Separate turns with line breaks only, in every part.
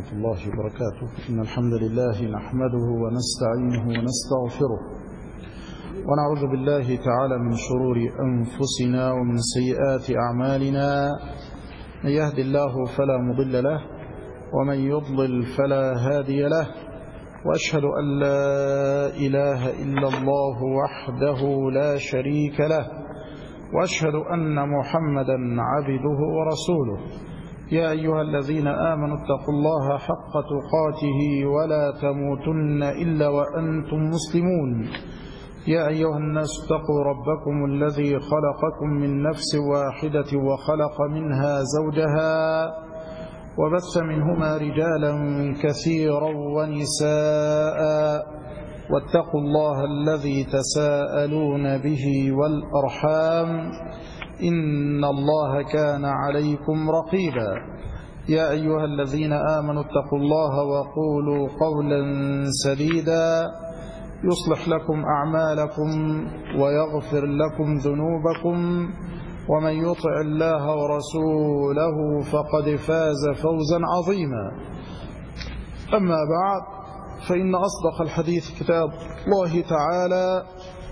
ورحمة الله وبركاته. إن الحمد لله نحمده ونستعينه ونستغفره ونعوذ بالله تعالى من شرور أنفسنا ومن سيئات أعمالنا. من يهد الله فلا مضل له ومن يضلل فلا هادي له، وأشهد أن لا إله إلا الله وحده لا شريك له، وأشهد أن محمدا عبده ورسوله. يا أيها الذين آمنوا اتقوا الله حق تقاته ولا تموتن إلا وأنتم مسلمون. يا أيها الناس اتقوا ربكم الذي خلقكم من نفس واحدة وخلق منها زوجها وبث منهما رجالا كثيرا ونساء، واتقوا الله الذي تساءلون به والأرحام إن الله كان عليكم رقيبا. يا أيها الذين آمنوا اتقوا الله وقولوا قولا سديدا يصلح لكم أعمالكم ويغفر لكم ذنوبكم، ومن يطع الله ورسوله فقد فاز فوزا عظيما. أما بعد، فإن أصدق الحديث كتاب الله تعالى،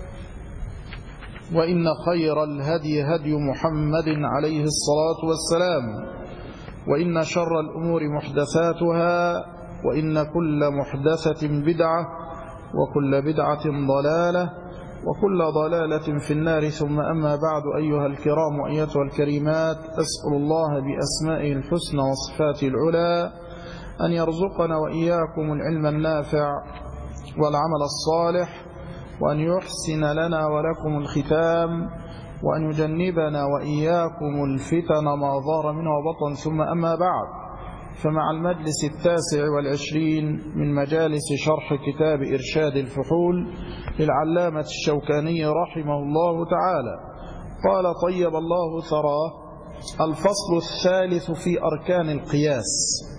وإن خير الهدي هدي محمد عليه الصلاة والسلام، وإن شر الأمور محدثاتها، وإن كل محدثة بدعة، وكل بدعة ضلالة، وكل ضلالة في النار. ثم أما بعد، أيها الكرام وأيتها الكريمات، أسأل الله بأسمائه الحسنى وصفاته العلى أن يرزقنا وإياكم العلم النافع والعمل الصالح، وأن يحسن لنا ولكم الختام، وأن يجنبنا وإياكم الفتن ما ظهر منه وبطن. ثم أما بعد، فمع المجلس 29 من مجالس شرح كتاب إرشاد الفحول للعلامة الشوكاني رحمه الله تعالى، قال طيب الله ثراه: الفصل الثالث في أركان القياس.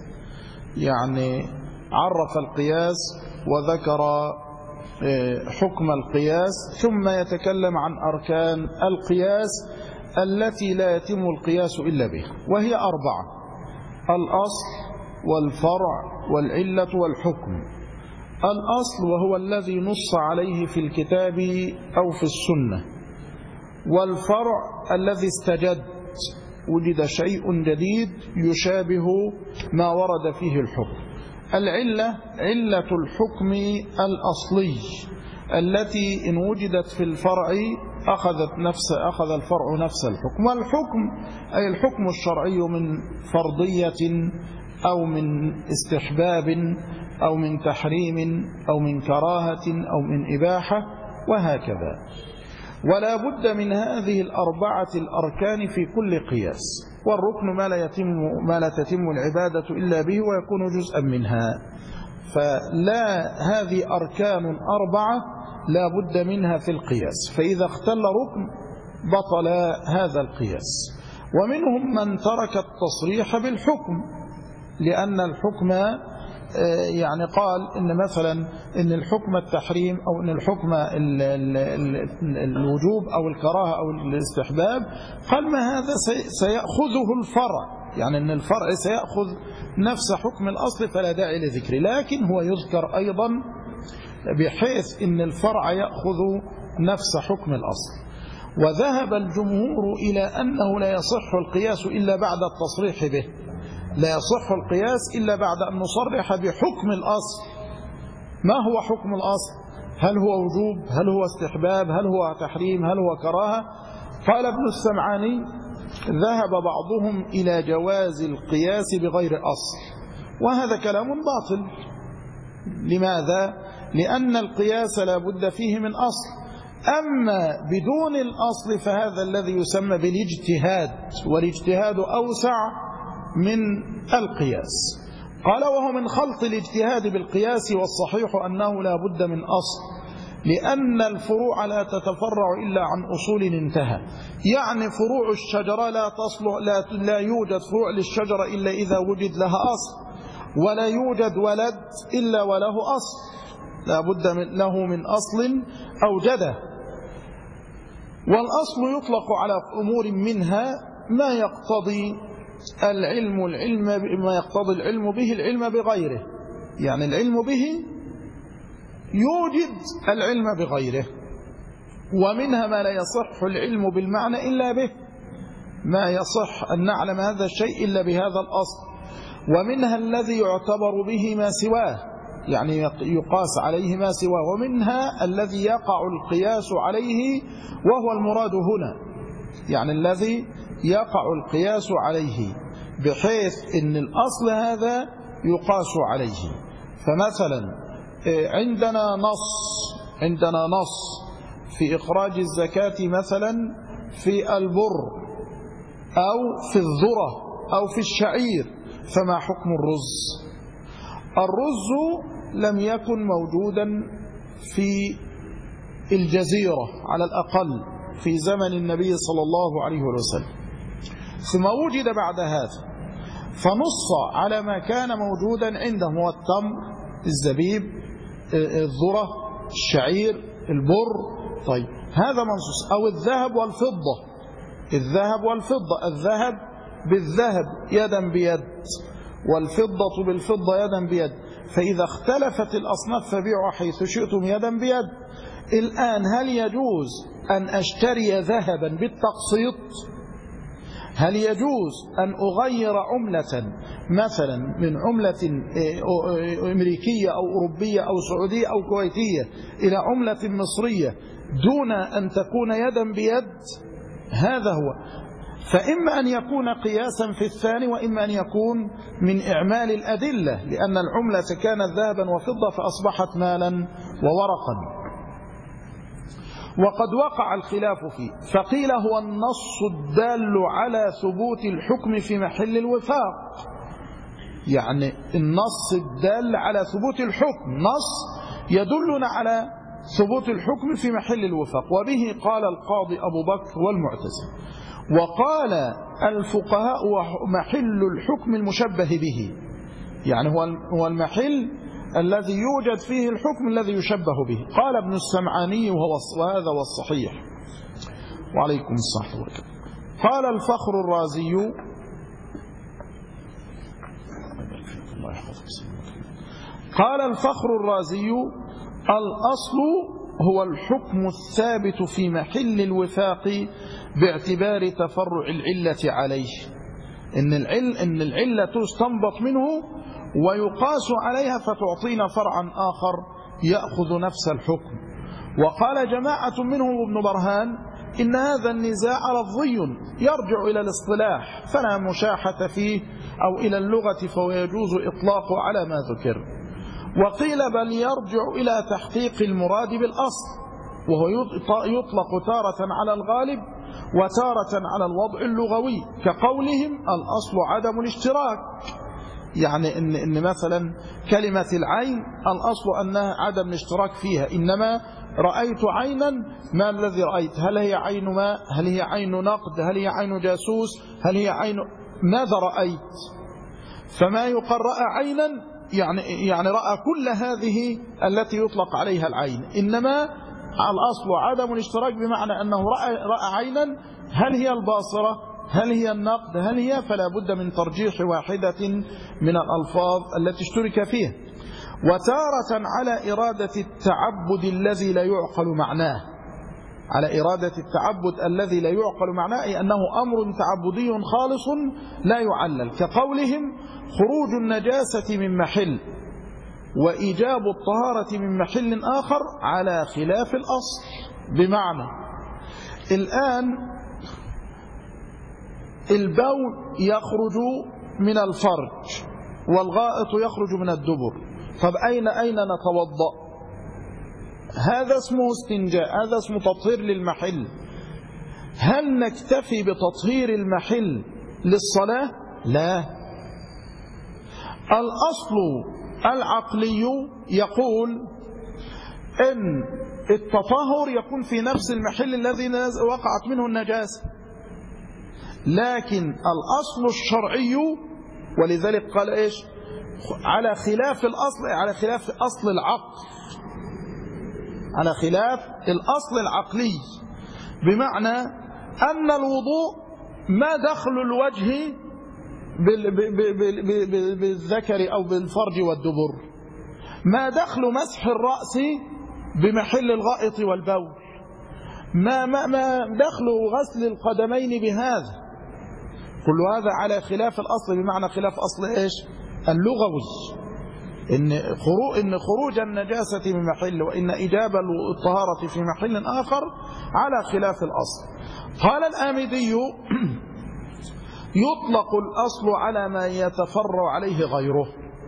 يعني عرف القياس وذكر حكم القياس، ثم يتكلم عن أركان القياس التي لا يتم القياس إلا بها، وهي 4: الأصل والفرع والعلة والحكم. الأصل وهو الذي نص عليه في الكتاب أو في السنة، والفرع الذي استجد، وجد شيء جديد يشابه ما ورد فيه الحكم. العلة علة الحكم الأصلي التي إن وجدت في الفرع أخذ الفرع نفس الحكم. والحكم أي الحكم الشرعي من فرضية أو من استحباب أو من تحريم أو من كراهة أو من إباحة وهكذا. ولا بد من هذه 4 الأركان في كل قياس. والركن ما لا تتم العبادة إلا به ويكون جزءا منها. فلا هذه أركان 4 لا بد منها في القياس، فإذا اختل ركن بطل هذا القياس. ومنهم من ترك التصريح بالحكم، لأن الحكم يعني قال إن مثلا إن الحكم التحريم أو إن الحكم الوجوب أو الكراهة أو الاستحباب، قال ما هذا سيأخذه الفرع، يعني إن الفرع سيأخذ نفس حكم الأصل فلا داعي لذكره، لكن هو يذكر أيضا بحيث إن الفرع يأخذ نفس حكم الأصل. وذهب الجمهور إلى أنه لا يصح القياس إلا بعد التصريح به، لا يصح القياس إلا بعد أن نصرح بحكم الأصل. ما هو حكم الأصل؟ هل هو وجوب؟ هل هو استحباب؟ هل هو تحريم؟ هل هو كراهة؟ قال ابن السمعاني: ذهب بعضهم إلى جواز القياس بغير أصل، وهذا كلام باطل. لماذا؟ لأن القياس لا بد فيه من أصل، أما بدون الأصل فهذا الذي يسمى بالاجتهاد، والاجتهاد أوسع من القياس. قال: وهو من خلط الاجتهاد بالقياس، والصحيح أنه لا بد من أصل، لأن الفروع لا تتفرع إلا عن أصول انتهى. يعني فروع الشجرة لا يوجد فروع للشجرة إلا إذا وجد لها أصل، ولا يوجد ولد إلا وله أصل، لا بد له من أصل أوجده. والأصل يطلق على أمور منها ما يقتضي العلم بما يقتضي العلم به العلم بغيره، يعني العلم به يوجد العلم بغيره. ومنها ما لا يصح العلم بالمعنى إلا به، ما يصح أن نعلم هذا الشيء إلا بهذا الأصل. ومنها الذي يعتبر به ما سواه، يعني يقاس عليه ما سواه. ومنها الذي يقع القياس عليه وهو المراد هنا، يعني الذي يقع القياس عليه بحيث أن الأصل هذا يقاس عليه. فمثلا عندنا نص في إخراج الزكاة مثلا في البر أو في الذرة أو في الشعير، فما حكم الرز؟ الرز لم يكن موجودا في الجزيرة على الأقل في زمن النبي صلى الله عليه وسلم، ثم وجد بعد هذا فنص على ما كان موجودا عندهم، هو التمر، الزبيب، الذرة، الشعير، البر. طيب هذا منصوص. أو الذهب والفضة، الذهب بالذهب يدا بيد، والفضة بالفضة يدا بيد، فإذا اختلفت الأصناف فبيعوا حيث شئتم يدا بيد. الآن هل يجوز أن أشتري ذهبا بالتقسيط؟ هل يجوز أن أغير عملة مثلا من عملة أمريكية أو أوروبية أو سعودية أو كويتية إلى عملة مصرية دون أن تكون يدا بيد؟ هذا هو. فإما أن يكون قياسا في الثاني، وإما أن يكون من إعمال الأدلة، لأن العملة كانت ذهبا وفضة فأصبحت مالا وورقا. وقد وقع الخلاف فيه، فقيل هو النص الدال على ثبوت الحكم في محل الوفاق، يعني النص الدال على ثبوت الحكم، نص يدلنا على ثبوت الحكم في محل الوفاق. وبه قال القاضي أبو بكر والمعتزلة. وقال الفقهاء محل الحكم المشبه به، يعني هو المحل الذي يوجد فيه الحكم الذي يشبه به. قال ابن السمعاني وهذا هو الصحيح. وعليكم الصحة والسلام. قال الفخر الرازي الأصل هو الحكم الثابت في محل الوفاق باعتبار تفرع العلة عليه، إن العلة تستنبط منه ويقاس عليها فتعطينا فرعا آخر يأخذ نفس الحكم. وقال جماعة منهم ابن برهان إن هذا النزاع لفظي يرجع إلى الاصطلاح فلا مشاحة فيه، أو إلى اللغة فيجوز إطلاقه على ما ذكر. وقيل بل يرجع إلى تحقيق المراد بالأصل، وهو يطلق تارة على الغالب وتارة على الوضع اللغوي، كقولهم الأصل عدم الاشتراك، يعني إن مثلا كلمة العين الأصل أنها عدم الاشتراك فيها، إنما رأيت عينا، ما الذي رأيت؟ هل هي عين ماء؟ هل هي عين نقد؟ هل هي عين جاسوس؟ هل هي عين ماذا رأيت؟ فما يقال رأى عينا يعني رأى كل هذه التي يطلق عليها العين، إنما الأصل عدم الاشتراك بمعنى أنه رأى عينا، هل هي الباصرة؟ هل هي النقد؟ هل هي؟ فلا بد من ترجيح واحدة من الألفاظ التي اشترك فيها. وتارة على إرادة التعبد الذي لا يعقل معناه، على إرادة التعبد الذي لا يعقل معناه، أي أنه أمر تعبدي خالص لا يعلل، كقولهم خروج النجاسة من محل وإيجاب الطهارة من محل آخر على خلاف الأصل. بمعنى الآن البول يخرج من الفرج والغائط يخرج من الدبر، طب أين نتوضأ؟ هذا اسمه استنجاء، هذا اسمه تطهير للمحل. هل نكتفي بتطهير المحل للصلاة؟ لا، الأصل العقلي يقول إن التطهر يكون في نفس المحل الذي وقعت منه النجاسة، لكن الأصل الشرعي، ولذلك قال إيش؟ على خلاف الأصل، على خلاف أصل العقل، على خلاف الأصل العقلي، بمعنى أن الوضوء ما دخل الوجه بالذكر أو بالفرج والدبر. ما دخل مسح الرأس بمحل الغائط والبول؟ ما دخل غسل القدمين بهذا؟ كل هذا على خلاف الأصل، بمعنى خلاف أصل إيش؟ اللغوي، إن خروج النجاسة من محل وإن إجابة الطهارة في محل آخر على خلاف الأصل. قال الآمدي: يطلق الأصل على ما يتفرع عليه غيره.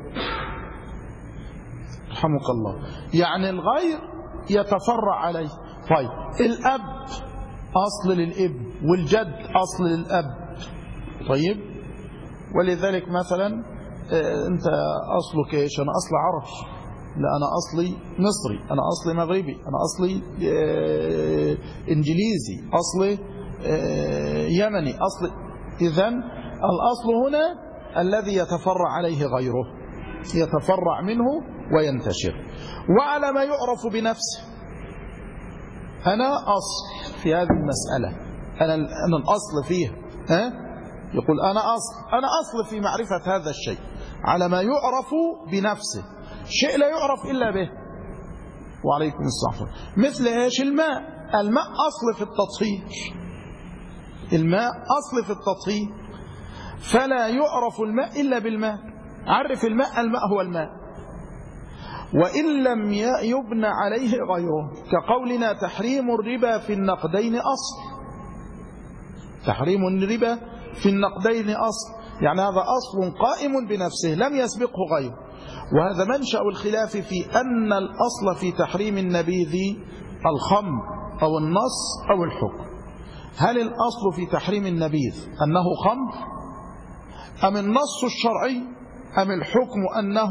رحمك الله. يعني الغير يتفرع عليه. طيب الأب أصل للابن، والجد أصل للأب. طيب ولذلك مثلا أنت أصلك إيش؟ أنا أصل عربي. لا، أنا أصلي مصري، أنا أصلي مغربي، أنا أصلي إنجليزي، أصلي يمني، أصلي. إذن الأصل هنا الذي يتفرع عليه غيره، يتفرع منه وينتشر. وعلى ما يعرف بنفسه. أنا أصل في هذه المسألة، أنا الأصل فيها. يقول أنا أصل في معرفة هذا الشيء على ما يعرف بنفسه، شيء لا يعرف إلا به. وعليكم السلام. مثل إيش؟ الماء أصل في التطهير، الماء أصل في التطهير، فلا يعرف الماء إلا بالماء. عرف الماء هو الماء، وإن لم يبنى عليه غيره، كقولنا تحريم الربا في النقدين أصل. تحريم الربا في النقدين أصل، يعني هذا أصل قائم بنفسه لم يسبقه غيره. وهذا منشأ الخلاف في أن الأصل في تحريم النبيذ الخمر أو النص أو الحكم. هل الأصل في تحريم النبيذ أنه خمر، أم النص الشرعي، أم الحكم أنه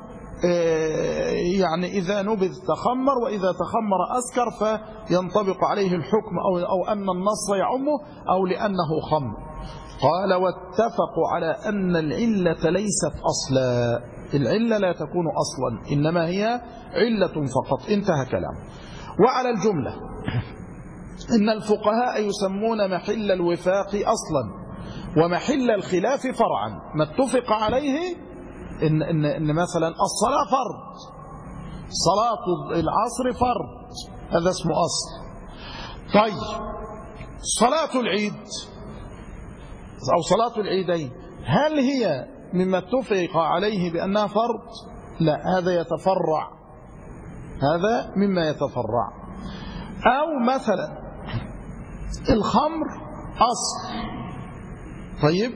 يعني إذا نبذ تخمر، وإذا تخمر أسكر فينطبق عليه الحكم، أو أن النص يعمه، أو لأنه خمر؟ قال: واتفقوا على أن العلة ليست أصلا. العلة لا تكون أصلا، إنما هي علة فقط. انتهى كلام. وعلى الجملة إن الفقهاء يسمون محل الوفاق أصلا ومحل الخلاف فرعا. ما اتفق عليه إن مثلا الصلاة فرض، صلاة العصر فرض، هذا اسمه أصل. طيب صلاة العيد أو صلاة العيدين، هل هي مما اتفق عليه بأنها فرض؟ لا، هذا يتفرع، هذا مما يتفرع. أو مثلا الخمر أصل، طيب،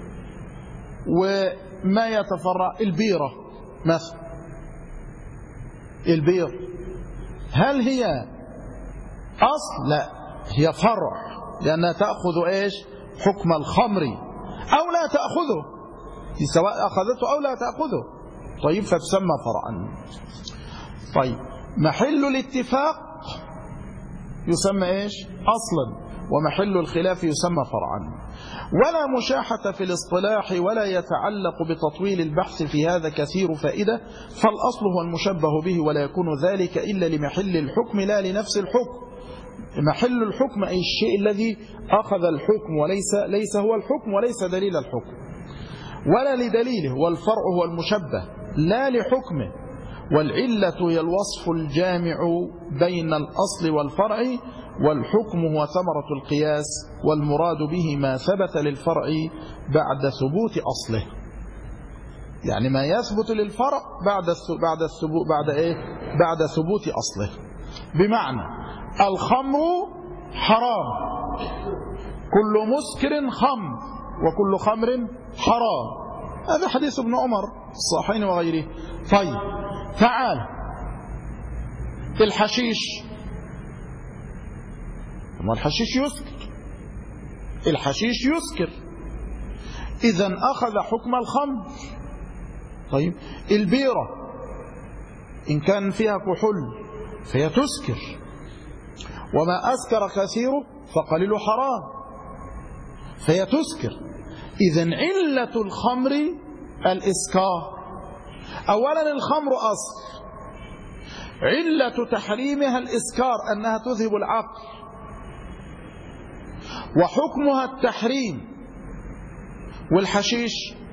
وما يتفرع البيرة مثلا. البير هل هي أصل؟ لا، هي فرع، لأنها تأخذ إيش؟ حكم الخمر أو لا تأخذه، سواء أخذته أو لا تأخذه. طيب فتسمى فرعا. طيب محل الاتفاق يسمى إيش؟ أصلا، ومحل الخلاف يسمى فرعا. ولا مشاحة في الاصطلاح، ولا يتعلق بتطويل البحث في هذا كثير فائدة، فالأصل هو المشبه به، ولا يكون ذلك إلا لمحل الحكم لا لنفس الحكم. محل الحكم أي الشيء الذي أخذ الحكم، ليس هو الحكم، وليس دليل الحكم ولا لدليله. والفرع هو المشبه لا لحكمه. والعلة هي الوصف الجامع بين الأصل والفرع، والحكم هو ثمرة القياس، والمراد به ما ثبت للفرع بعد ثبوت أصله. يعني ما يثبت للفرع بعد ثبوت أصله. بمعنى الخمر حرام، كل مسكر خمر، وكل خمر حرام. هذا حديث ابن عمر الصحيحين وغيره. طيب تعال الحشيش، ما الحشيش يسكر، الحشيش يسكر، إذن أخذ حكم الخمر. طيب البيرة إن كان فيها كحول فهي تسكر، وما أسكر كثيره فقليل حرام، فهي تسكر. إذن علة الخمر الإسكار. أولا الخمر أصل، علة تحريمها الإسكار أنها تذهب العقل، وحكمها التحريم. والحشيش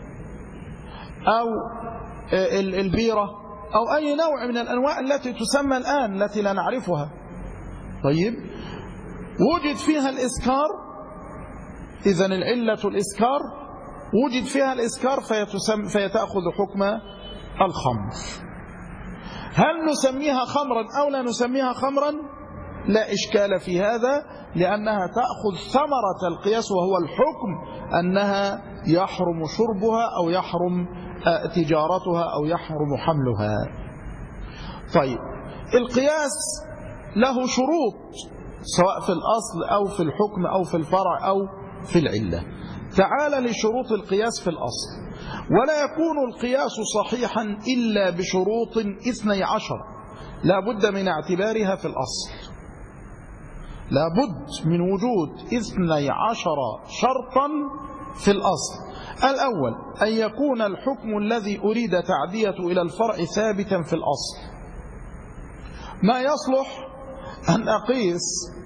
أو البيرة أو أي نوع من الأنواع التي تسمى الآن التي لا نعرفها. طيب، وجد فيها الإسكار، إذن العلة الإسكار، وجد فيها الإسكار فيتأخذ حكم الخمر. هل نسميها خمرا أو لا نسميها خمرا؟ لا إشكال في هذا، لأنها تأخذ ثمرة القياس وهو الحكم أنها يحرم شربها أو يحرم تجارتها أو يحرم حملها. طيب، القياس له شروط سواء في الأصل أو في الحكم أو في الفرع أو في العلة. تعال لشروط القياس في الأصل. ولا يكون القياس صحيحا إلا بشروط 12 لا بد من اعتبارها في الأصل. لا بد من وجود 12 شرطا في الأصل. الأول أن يكون الحكم الذي أريد تعديته إلى الفرع ثابتا في الأصل. ما يصلح أن أقيس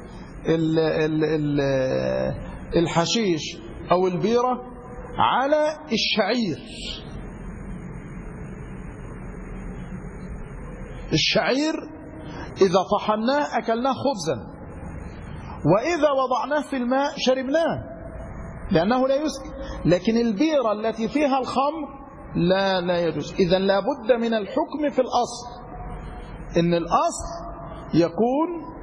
الحشيش أو البيرة على الشعير. الشعير إذا طحناه أكلناه خبزا، وإذا وضعناه في الماء شربناه لأنه لا يسكر. لكن البيرة التي فيها الخمر لا يجوز. إذن لا بد من الحكم في الأصل، إن الأصل يكون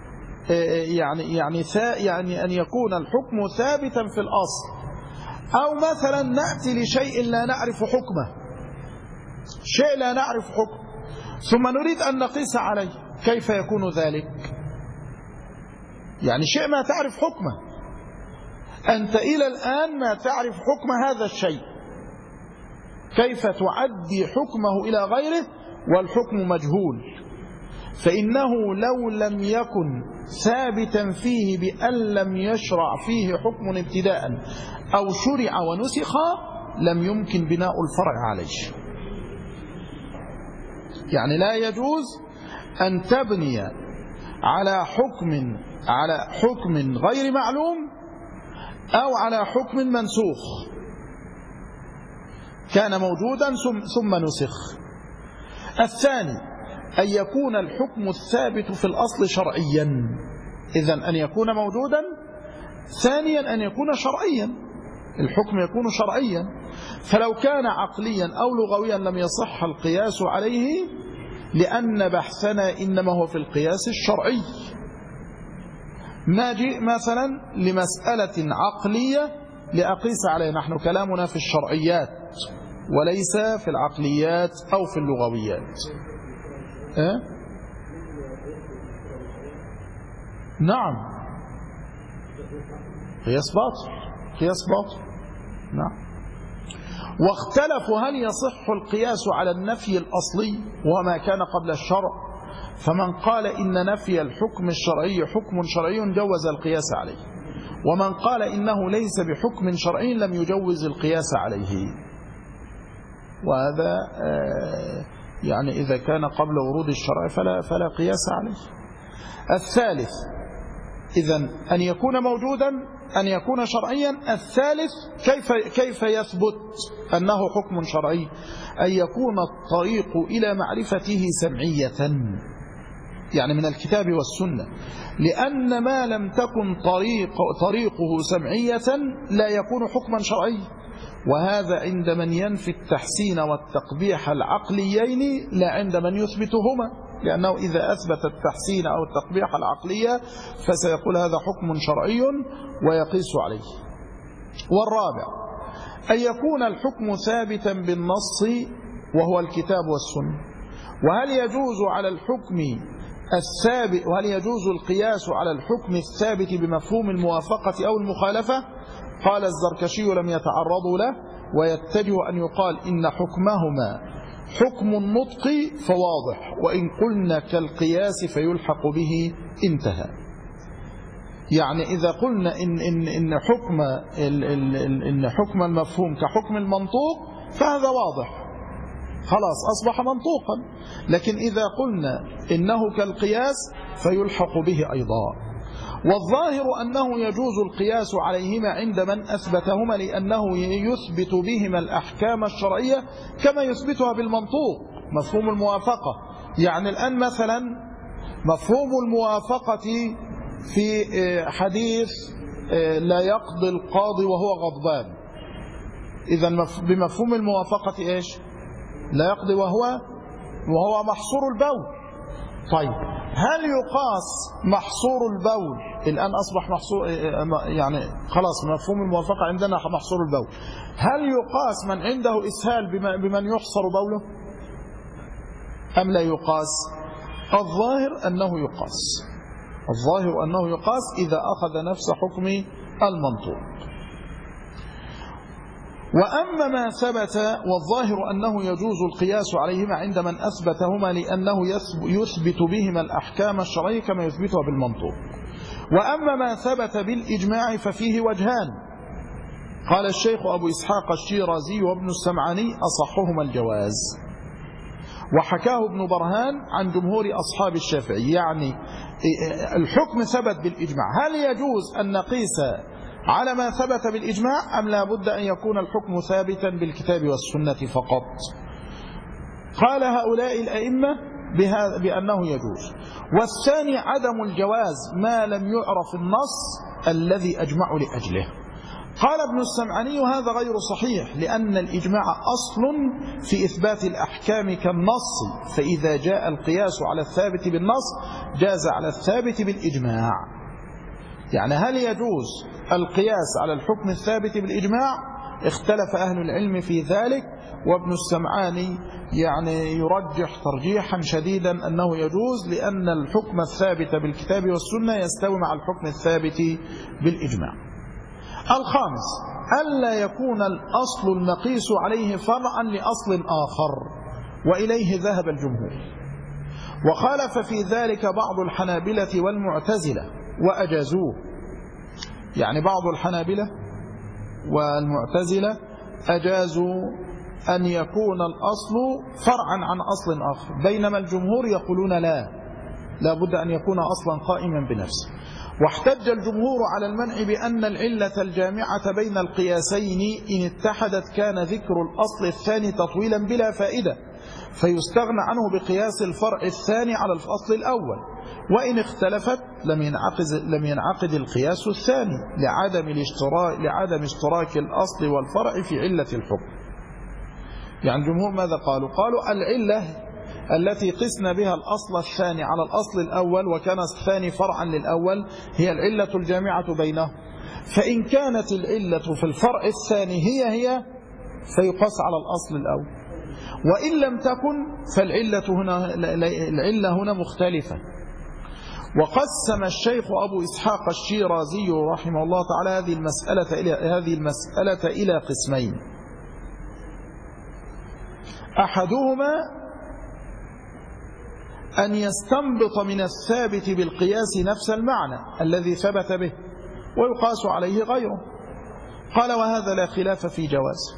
يعني أن يكون الحكم ثابتا في الأصل. أو مثلا نأتي لشيء لا نعرف حكمه، شيء لا نعرف حكمه ثم نريد أن نقيس عليه، كيف يكون ذلك؟ يعني شيء ما تعرف حكمه، أنت إلى الآن ما تعرف حكم هذا الشيء، كيف تعدي حكمه إلى غيره والحكم مجهول؟ فإنه لو لم يكن ثابتا فيه بأن لم يشرع فيه حكم ابتداء أو شرع ونسخ لم يمكن بناء الفرع عليه. يعني لا يجوز أن تبني على حكم غير معلوم أو على حكم منسوخ كان موجودا ثم نسخ. الثاني أن يكون الحكم الثابت في الأصل شرعيا، إذن أن يكون موجودا. ثانيا أن يكون شرعيا، الحكم يكون شرعيا. فلو كان عقليا أو لغويا لم يصح القياس عليه، لأن بحثنا إنما هو في القياس الشرعي. ما جئ مثلا لمسألة عقلية لأقيس عليه، نحن كلامنا في الشرعيات وليس في العقليات أو في اللغويات. نعم، قياس باطل. نعم. واختلفوا هل يصح القياس على النفي الأصلي وما كان قبل الشرع، فمن قال إن نفي الحكم الشرعي حكم شرعي جوز القياس عليه، ومن قال إنه ليس بحكم شرعي لم يجوز القياس عليه. وهذا يعني إذا كان قبل ورود الشرع فلا قياس عليه. الثالث إذن أن يكون موجودا، أن يكون شرعيا. الثالث كيف يثبت أنه حكم شرعي؟ أن يكون الطريق إلى معرفته سمعية، يعني من الكتاب والسنة، لأن ما لم تكن طريقه سمعية لا يكون حكما شرعي. وهذا عند من ينفي التحسين والتقبيح العقليين لا عند من يثبتهما، لأنه إذا أثبت التحسين أو التقبيح العقلية فسيقول هذا حكم شرعي ويقيس عليه. والرابع أن يكون الحكم ثابتا بالنص وهو الكتاب والسنة. وهل يجوز القياس على الحكم الثابت بمفهوم الموافقة أو المخالفة؟ قال الزركشي لم يتعرضوا له، ويتجه أن يقال إن حكمهما حكم النطق فواضح، وإن قلنا كالقياس فيلحق به انتهى. يعني إذا قلنا إن حكم المفهوم كحكم المنطوق فهذا واضح، خلاص أصبح منطوقا. لكن إذا قلنا إنه كالقياس فيلحق به أيضا. والظاهر أنه يجوز القياس عليهما عند من أثبتهما لأنه يثبت بهما الأحكام الشرعية كما يثبتها بالمنطوق. مفهوم الموافقة، يعني الآن مثلا مفهوم الموافقة في حديث لا يقضي القاضي وهو غضبان، إذن بمفهوم الموافقة إيش؟ لا يقضي وهو محصور البول. طيب هل يقاس محصور البول؟ الآن أصبح محصور، يعني خلاص مفهوم الموافقة عندنا محصور البول. هل يقاس من عنده إسهال بمن يحصر بوله أم لا يقاس؟ الظاهر أنه يقاس، الظاهر أنه يقاس إذا أخذ نفس حكم المنطوق. وأما ما ثبت والظاهر أنه يجوز القياس عليهما عند من أثبتهما لأنه يثبت بهما الأحكام الشرعية كما يثبتها بالمنطوق. وأما ما ثبت بالإجماع ففيه وجهان. قال الشيخ أبو إسحاق الشيرازي وابن السمعاني أصحهما الجواز، وحكاه ابن برهان عن جمهور أصحاب الشافعي. يعني الحكم ثبت بالإجماع، هل يجوز أن نقيس على ما ثبت بالإجماع أم لا بد أن يكون الحكم ثابتا بالكتاب والسنة فقط؟ قال هؤلاء الأئمة بأنه يجوز. والثاني عدم الجواز ما لم يعرف النص الذي أجمع لأجله. قال ابن السمعاني هذا غير صحيح، لأن الإجماع أصل في إثبات الأحكام كالنص، فإذا جاء القياس على الثابت بالنص جاز على الثابت بالإجماع. يعني هل يجوز القياس على الحكم الثابت بالإجماع؟ اختلف أهل العلم في ذلك، وابن السمعاني يعني يرجح ترجيحا شديدا أنه يجوز، لأن الحكم الثابت بالكتاب والسنة يستوي مع الحكم الثابت بالإجماع. الخامس ألا يكون الأصل المقيس عليه فرعا لأصل آخر، وإليه ذهب الجمهور. وخالف في ذلك بعض الحنابلة والمعتزلة وأجازوه. يعني بعض الحنابلة والمعتزلة أجازوا أن يكون الأصل فرعا عن أصل آخر، بينما الجمهور يقولون لا بد أن يكون أصلا قائما بنفسه. واحتج الجمهور على المنع بأن العلة الجامعة بين القياسين إن اتحدت كان ذكر الأصل الثاني تطويلا بلا فائدة، فيستغنى عنه بقياس الفرع الثاني على الأصل الأول، وإن اختلفت لم ينعقد القياس الثاني لعدم اشتراك الأصل والفرع في علة الحكم. يعني الجمهور ماذا قالوا؟ قالوا العلة التي قسنا بها الأصل الثاني على الأصل الأول وكان الثاني فرعا للأول هي العلة الجامعة بينهم، فإن كانت العلة في الفرع الثاني هي فيقاس على الأصل الأول، وإن لم تكن فالعلة هنا مختلفة. وقسم الشيخ أبو إسحاق الشيرازي رحمه الله تعالى هذه المسألة إلى قسمين. أحدهما أن يستنبط من الثابت بالقياس نفس المعنى الذي ثبت به ويقاس عليه غيره. قال وهذا لا خلاف في جواز.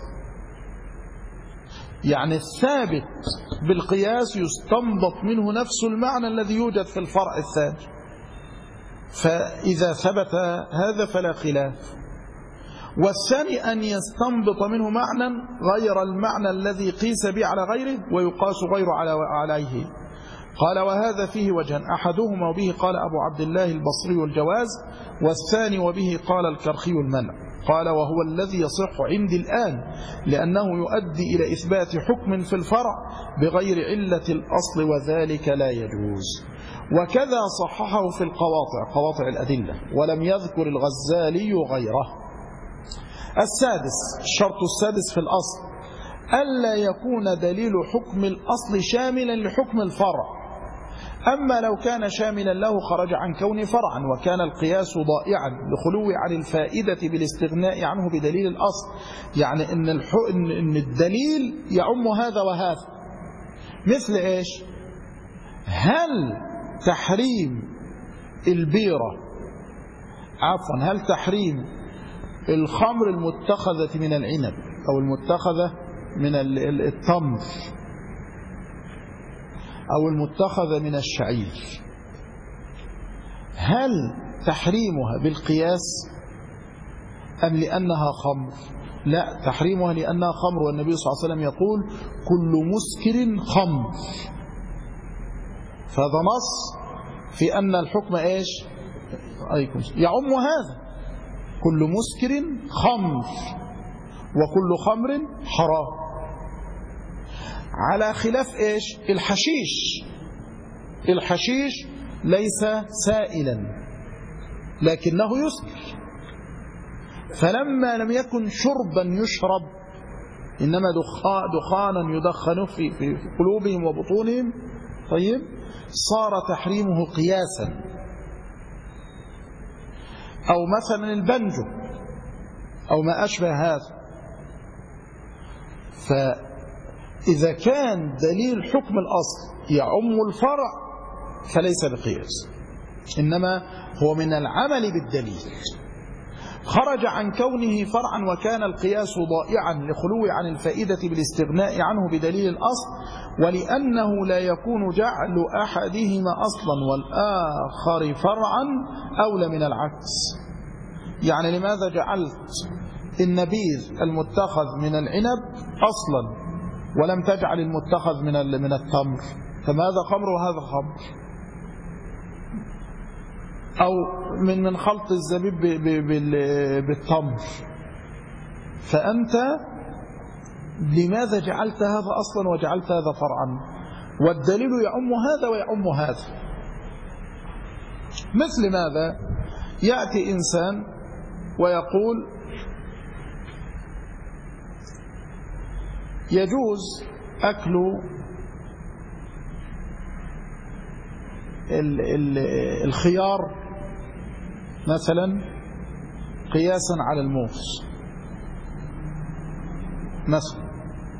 يعني الثابت بالقياس يستنبط منه نفس المعنى الذي يوجد في الفرع الثاني، فإذا ثبت هذا فلا خلاف. والثاني أن يستنبط منه معنى غير المعنى الذي قيس به على غيره ويقاس غيره عليه. قال وهذا فيه وجهان، أحدهما وبه قال أبو عبد الله البصري الجواز، والثاني وبه قال الكرخي المنع. قال وهو الذي يصح عندي الآن، لأنه يؤدي إلى إثبات حكم في الفرع بغير علة الأصل، وذلك لا يجوز. وكذا صححه في قواطع الأدلة، ولم يذكر الغزالي غيره. السادس، الشرط السادس في الأصل ألا يكون دليل حكم الأصل شاملا لحكم الفرع، أما لو كان شاملا له خرج عن كون فرعا، وكان القياس ضائعا لخلو عن الفائدة بالاستغناء عنه بدليل الأصل. يعني إن الدليل يعم هذا وهذا. مثل إيش؟ هل تحريم البيرة هل تحريم الخمر المتخذة من العنب أو المتخذة من التمر أو المتخذة من الشعير، هل تحريمها بالقياس أم لأنها خمر؟ لا، تحريمها لأنها خمر، والنبي صلى الله عليه وسلم يقول كل مسكر خمر. فهذا نص في أن الحكم إيش؟ يعم هذا، كل مسكر خمر وكل خمر حرام، على خلاف إيش؟ الحشيش. الحشيش ليس سائلا لكنه يسكر، فلما لم يكن شربا يشرب إنما دخانا يدخن في قلوبهم وبطونهم، طيب، صار تحريمه قياسا. أو مثلا البنجو أو ما أشبه هذا. فإذا كان دليل حكم الأصل يعم الفرع فليس بقياس، إنما هو من العمل بالدليل. خرج عن كونه فرعا وكان القياس ضائعا لخلو عن الفائدة بالاستغناء عنه بدليل الأصل، ولأنه لا يكون جعل أحدهما أصلا والآخر فرعا أولى من العكس. يعني لماذا جعلت النبيذ المتخذ من العنب أصلا ولم تجعل المتخذ من التمر؟ فماذا خمر وهذا خمر. أو من خلط الزبيب بالتمر، فأنت لماذا جعلت هذا أصلا وجعلت هذا فرعا؟ والدليل يعم هذا ويعم هذا. مثل ماذا؟ يأتي إنسان ويقول يجوز أكل الخيار مثلا قياسا على الموز مثلا،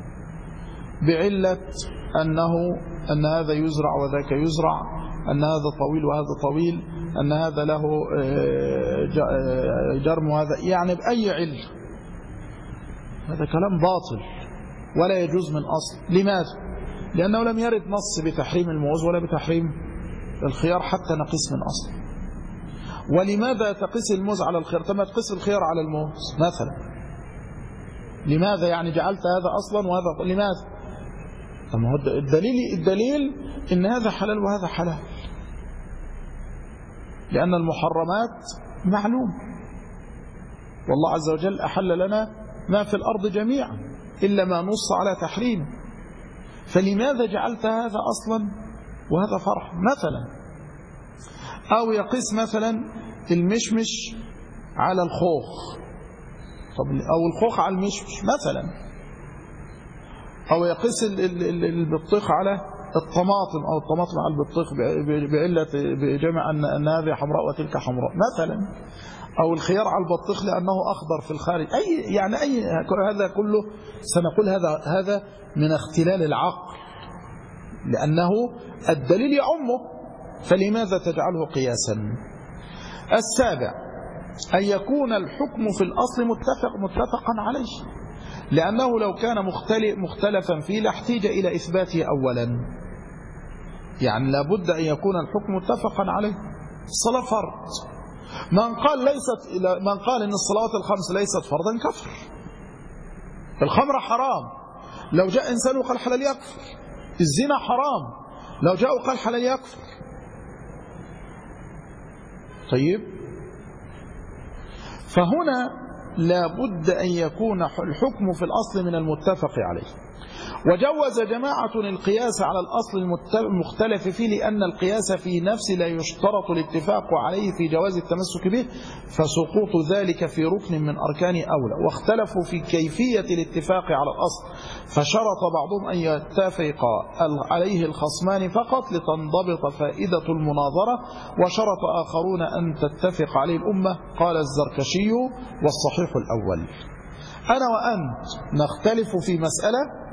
بعلة أن هذا يزرع وذاك يزرع، أن هذا طويل وهذا طويل، أن هذا له جرم وهذا، يعني بأي علة. هذا كلام باطل ولا يجوز من أصل. لماذا؟ لأنه لم يرد نص بتحريم الموز ولا بتحريم الخيار حتى نقيس من أصل. ولماذا تقيس الموز على الخيار؟ ثم تقيس الخيار على الموز مثلا. لماذا يعني جعلت هذا أصلا وهذا؟ لماذا؟ طب ما هو الدليل إن هذا حلال وهذا حلال، لأن المحرمات معلوم، والله عز وجل أحل لنا ما في الأرض جميعا إلا ما نص على تحريمه، فلماذا جعلت هذا أصلا وهذا فرع مثلا؟ أو يقيس مثلا المشمش على الخوخ، أو الخوخ على المشمش مثلا، أو يقيس البطيخ على الطماطم، أو الطماطم على البطيخ بعلة بجمع أن هذه حمراء وتلك حمراء مثلا، أو الخيار على البطيخ لأنه أخضر في الخارج. هذا كله سنقول هذا من اختلال العقل، لأنه الدليل يعمه، فلماذا تجعله قياسا؟ السابع أن يكون الحكم في الأصل متفقا عليه، لأنه لو كان مختلفا فيه لاحتاج إلى إثباته أولا. يعني لابد أن يكون الحكم متفقا عليه. الصلاة فرض، من قال إن الصلوات الخمس ليست فرضا كفر. الخمر حرام، لو جاء إنسان وقال حلال يكفر. الزنا حرام، لو جاء وقال حلال يكفر. طيب، فهنا لابد أن يكون الحكم في الأصل من المتفق عليه. وجوز جماعة القياس على الأصل المختلف فيه، لأن القياس في نفسه لا يشترط الاتفاق عليه في جواز التمسك به، فسقوط ذلك في ركن من أركان أولى. واختلفوا في كيفية الاتفاق على الأصل، فشرط بعضهم أن يتفق عليه الخصمان فقط لتنضبط فائدة المناظرة، وشرط آخرون أن تتفق عليه الأمة. قال الزركشي: والصحيح الأول. أنا وأنت نختلف في مسألة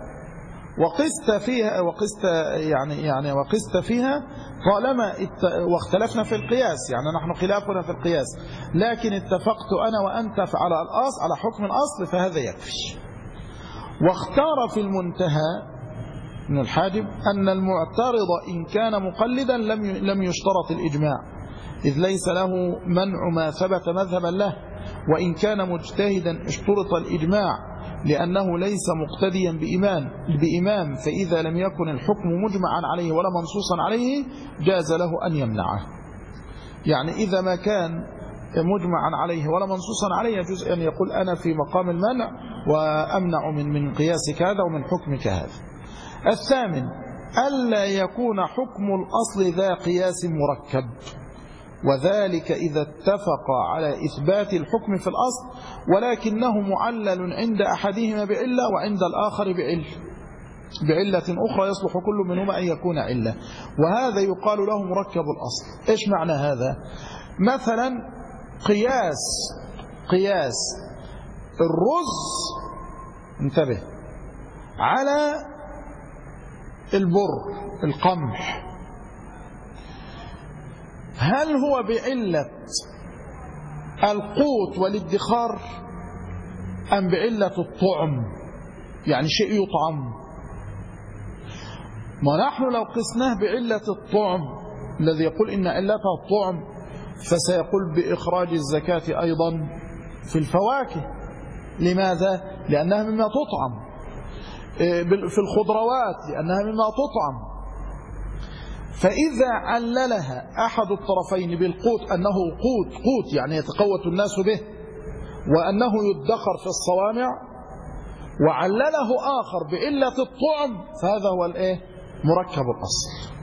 وقست فيها طالما واختلفنا في القياس، يعني نحن خلافنا في القياس، لكن اتفقت أنا وأنت على الأصل، على حكم الأصل، فهذا يكفي. واختار في المنتهى من الحاجب أن المعترض إن كان مقلدا لم يشترط الإجماع. إذ ليس له منع ما ثبت مذهبا له، وإن كان مجتهدا اشترط الإجماع لأنه ليس مقتديا بإمام، فإذا لم يكن الحكم مجمعا عليه ولا منصوصا عليه جاز له أن يمنعه. يعني إذا ما كان مجمعا عليه ولا منصوصا عليه يجوز أن يقول أنا في مقام المنع وأمنع من قياسك هذا ومن حكمك هذا. الثامن ألا يكون حكم الأصل ذا قياس مركب، وذلك إذا اتفق على إثبات الحكم في الأصل ولكنه معلل عند أحدهما بعلة وعند الآخر بعلة أخرى يصلح كل منهما أن يكون علة، وهذا يقال له مركب الأصل. إيش معنى هذا؟ مثلا قياس الرز، انتبه، على البر القمح، هل هو بعلة القوت والادخار أم بعلة الطعم؟ يعني شيء يطعم. ما نحن لو قسناه بعلة الطعم الذي يقول إن علتها الطعم فسيقول بإخراج الزكاة أيضا في الفواكه. لماذا؟ لأنها مما تطعم. في الخضروات لأنها مما تطعم. فإذا عللها أحد الطرفين بالقوت أنه قوت يعني يتقوت الناس به وأنه يدخر في الصوامع، وعلله آخر بعلة الطعم، فهذا هو مركب الأصل.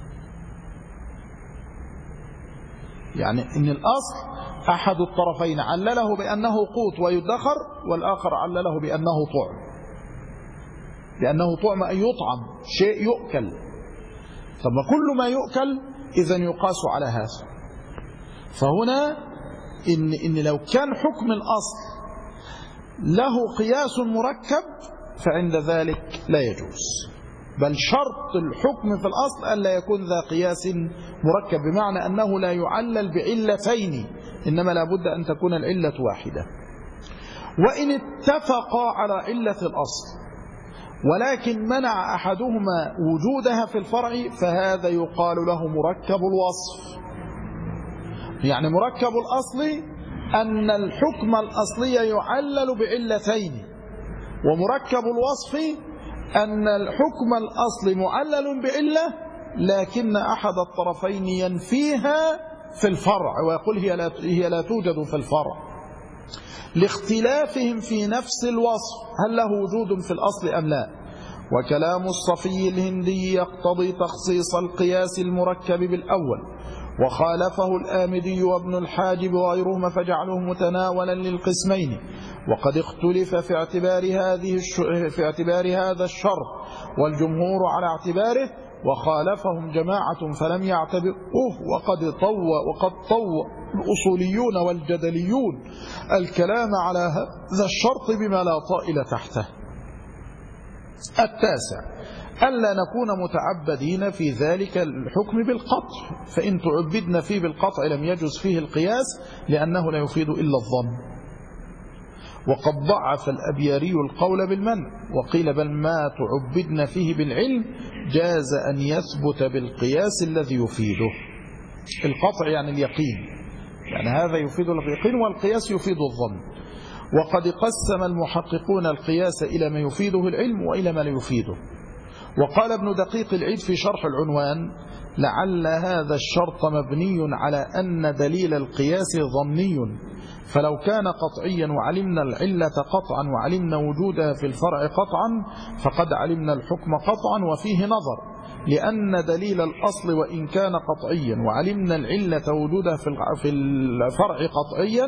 يعني إن الأصل أحد الطرفين علله بأنه قوت ويدخر، والآخر علله بأنه طعم، لأنه طعم أن يطعم، شيء يؤكل. ثم كل ما يؤكل إذن يقاس على هذا. فهنا إن لو كان حكم الأصل له قياس مركب فعند ذلك لا يجوز، بل شرط الحكم في الأصل ألا يكون ذا قياس مركب، بمعنى أنه لا يعلل بعلتين، إنما لا بد أن تكون العلة واحدة. وإن اتفقا على علة الأصل ولكن منع أحدهما وجودها في الفرع فهذا يقال له مركب الوصف. يعني مركب الأصل أن الحكم الأصلي يعلل بعلتين، ومركب الوصف أن الحكم الأصلي معلل بعلة لكن أحد الطرفين ينفيها في الفرع ويقول هي لا توجد في الفرع لاختلافهم في نفس الوصف هل له وجود في الأصل أم لا. وكلام الصفي الهندي يقتضي تخصيص القياس المركب بالأول، وخالفه الآمدي وابن الحاجب وغيرهما فجعله متناولا للقسمين، وقد اختلف في اعتبار هذا الشرط والجمهور على اعتباره، وخالفهم جماعة فلم يعتبروه، وقد طوى الأصوليون والجدليون الكلام على هذا الشرط بما لا طائل تحته. التاسع ألا نكون متعبدين في ذلك الحكم بالقطع، فإن تعبدنا فيه بالقطع لم يجوز فيه القياس لأنه لا يفيد إلا الظن. وقد ضعف الأبياري القول بالمنع، وقيل بل ما تعبدنا فيه بالعلم جاز أن يثبت بالقياس الذي يفيده القطع، يعني اليقين، يعني هذا يفيد اليقين والقياس يفيد الظن. وقد قسم المحققون القياس إلى ما يفيده العلم وإلى ما لا يفيده. وقال ابن دقيق العيد في شرح العنوان: لعل هذا الشرط مبني على أن دليل القياس ظني، فلو كان قطعيا وعلمنا العلة قطعا وعلمنا وجودها في الفرع قطعا فقد علمنا الحكم قطعا، وفيه نظر، لأن دليل الأصل وإن كان قطعيا وعلمنا العلة وجودها في الفرع قطعيا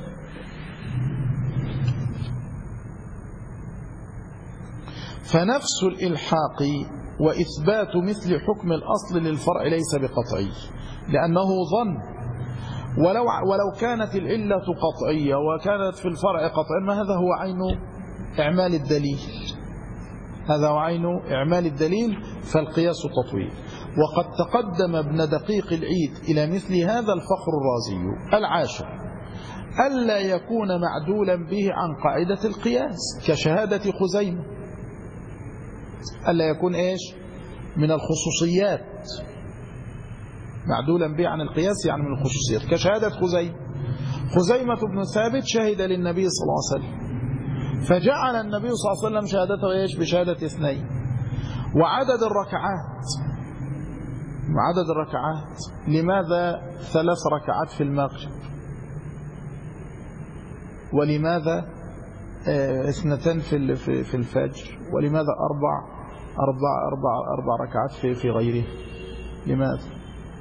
فنفس الإلحاق وإثبات مثل حكم الأصل للفرع ليس بقطعي لأنه ظن. ولو كانت العلة قطعية وكانت في الفرع قطعيا ما هذا هو عين إعمال الدليل، هذا هو عين إعمال الدليل، فالقياس تطويل. وقد تقدم ابن دقيق العيد إلى مثل هذا الفخر الرازي. العاشر ألا يكون معدولا به عن قاعدة القياس كشهادة خزيمة، ألا يكون إيش من الخصوصيات، معدولا به عن القياس يعني من الخصوصيات، كشهادة خزيمة بن ثابت شهد للنبي صلى الله عليه وسلم، فجعل النبي صلى الله عليه وسلم شهادته ايش؟ بشهادة 2. وعدد الركعات لماذا 3 ركعات في المغرب؟ ولماذا 2 في الفجر؟ ولماذا 4 ركعات في غيره؟ لماذا؟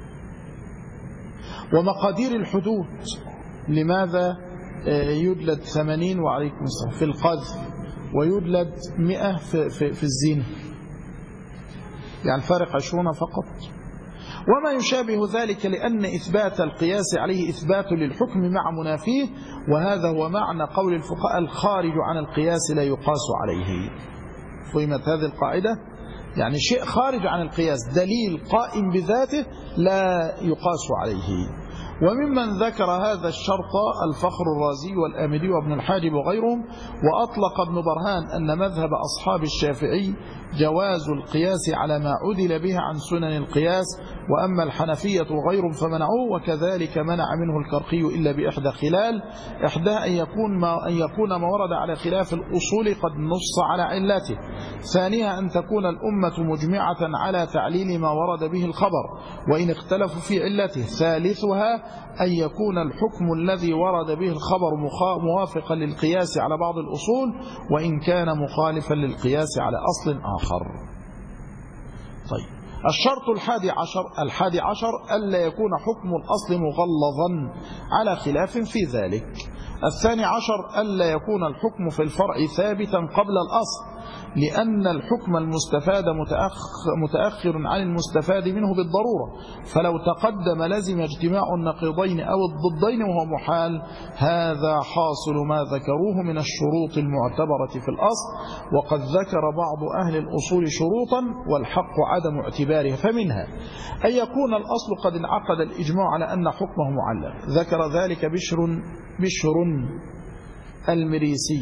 ومقادير الحدود، لماذا يجلد 80 وعليكم السلام في القذف ويجلد 100 في الزنا؟ يعني الفارق 20 فقط. وما يشابه ذلك، لأن إثبات القياس عليه إثبات للحكم مع منافيه، وهذا هو معنى قول الفقهاء: الخارج عن القياس لا يقاس عليه. فهمت هذه القاعدة؟ يعني شيء خارج عن القياس، دليل قائم بذاته لا يقاس عليه. وممن ذكر هذا الشرط الفخر الرازي والآمدي وابن الحاجب وغيرهم. وأطلق ابن برهان أن مذهب أصحاب الشافعي جواز القياس على ما عدل به عن سنن القياس، وأما الحنفية وغيرهم فمنعوه، وكذلك منع منه الكرخي إلا بإحدى خلال: إحدى أن يكون ما ورد على خلاف الأصول قد نص على علته، ثانيها أن تكون الأمة مجمعة على تعليل ما ورد به الخبر وإن اختلفوا في علته، ثالثها أن يكون الحكم الذي ورد به الخبر موافقا للقياس على بعض الأصول وإن كان مخالفا للقياس على أصل آخر. طيب، الشرط الحادي عشر ألا يكون حكم الأصل مغلظا على خلاف في ذلك. 12 ألا يكون الحكم في الفرع ثابتا قبل الأصل، لأن الحكم المستفاد متأخر عن المستفاد منه بالضرورة، فلو تقدم لزم اجتماع النقيضين أو الضدين وهو محال. هذا حاصل ما ذكروه من الشروط المعتبرة في الأصل، وقد ذكر بعض أهل الأصول شروطا والحق عدم اعتبارها، فمنها أن يكون الأصل قد انعقد الإجماع على أن حكمه معلق، ذكر ذلك بشر المريسي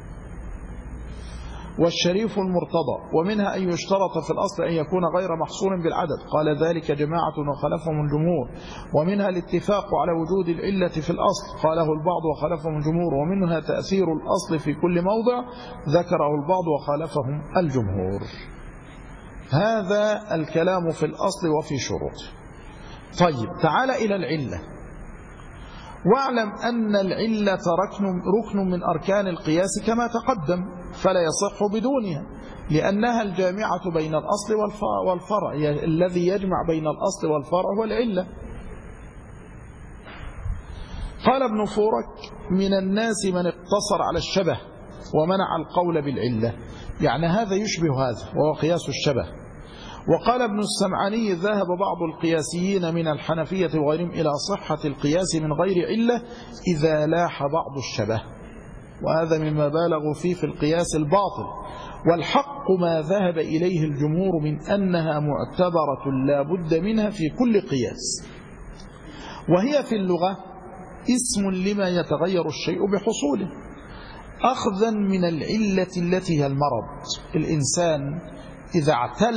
والشريف المرتضى. ومنها أن يشترط في الأصل أن يكون غير محصور بالعدد، قال ذلك جماعة وخلفهم الجمهور. ومنها الاتفاق على وجود العلة في الأصل، قاله البعض وخلفهم الجمهور. ومنها تأثير الأصل في كل موضع، ذكره البعض وخالفهم الجمهور. هذا الكلام في الأصل وفي شروطه. طيب، تعال إلى العلة. واعلم أن العلة ركن من أركان القياس كما تقدم، فلا يصح بدونها، لأنها الجامعة بين الأصل والفرع. الذي يجمع بين الأصل والفرع هو العلة. قال ابن فورك: من الناس من اقتصر على الشبه ومنع القول بالعلة، يعني هذا يشبه هذا وهو قياس الشبه. وقال ابن السمعاني: ذهب بعض القياسيين من الحنفية وغيرهم إلى صحة القياس من غير علة إذا لاح بعض الشبه، وهذا مما بالغوا فيه في القياس الباطل. والحق ما ذهب إليه الجمهور من أنها معتبرة لا بد منها في كل قياس، وهي في اللغة اسم لما يتغير الشيء بحصوله، أخذا من العلة التي هي المرض. الإنسان إذا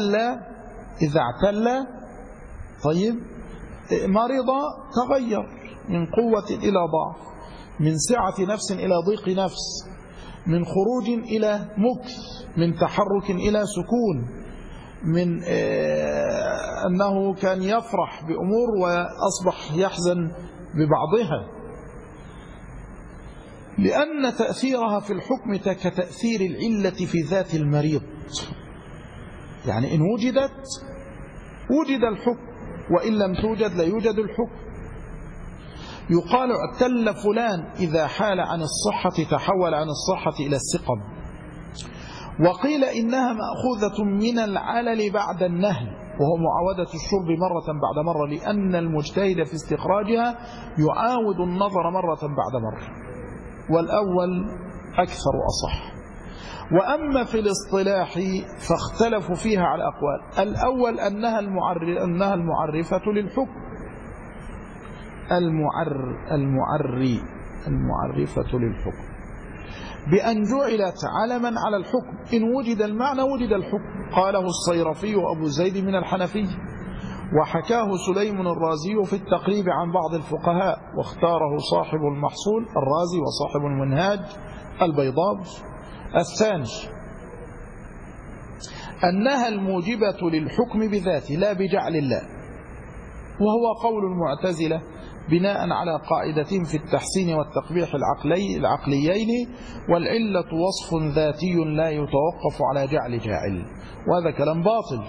اعتل طيب مرض، تغير من قوة إلى ضعف، من سعة نفس إلى ضيق نفس، من خروج إلى مكث، من تحرك إلى سكون، من أنه كان يفرح بأمور وأصبح يحزن ببعضها، لأن تأثيرها في الحكم كتأثير العلة في ذات المريض. يعني إن وجدت وجد الحكم، وإن لم توجد لا يوجد الحكم. يقال اعتل فلان إذا حال عن الصحة تحول عن الصحة إلى السقم. وقيل إنها مأخوذة من العلل بعد النهل، وهو معاودة الشرب مرة بعد مرة، لأن المجتهد في استخراجها يعاود النظر مرة بعد مرة، والأول أكثر أصح. وأما في الاصطلاح فاختلفوا فيها على أقوال. الأول أنها المعرفة للحكم، المعرفة للحكم بأن جعلت علما على الحكم، إن وجد المعنى وجد الحكم، قاله الصيرفي وأبو زيد من الحنفية. وحكاه سليم الرازي في التقريب عن بعض الفقهاء، واختاره صاحب المحصول الرازي وصاحب المنهاج البيضاوي. الثاني أنها الموجبة للحكم بذاته لا بجعل الله، وهو قول المعتزلة بناء على قاعدتهم في التحسين والتقبيح العقليين، والعلة وصف ذاتي لا يتوقف على جعل جاعل، وهذا كلام باطل،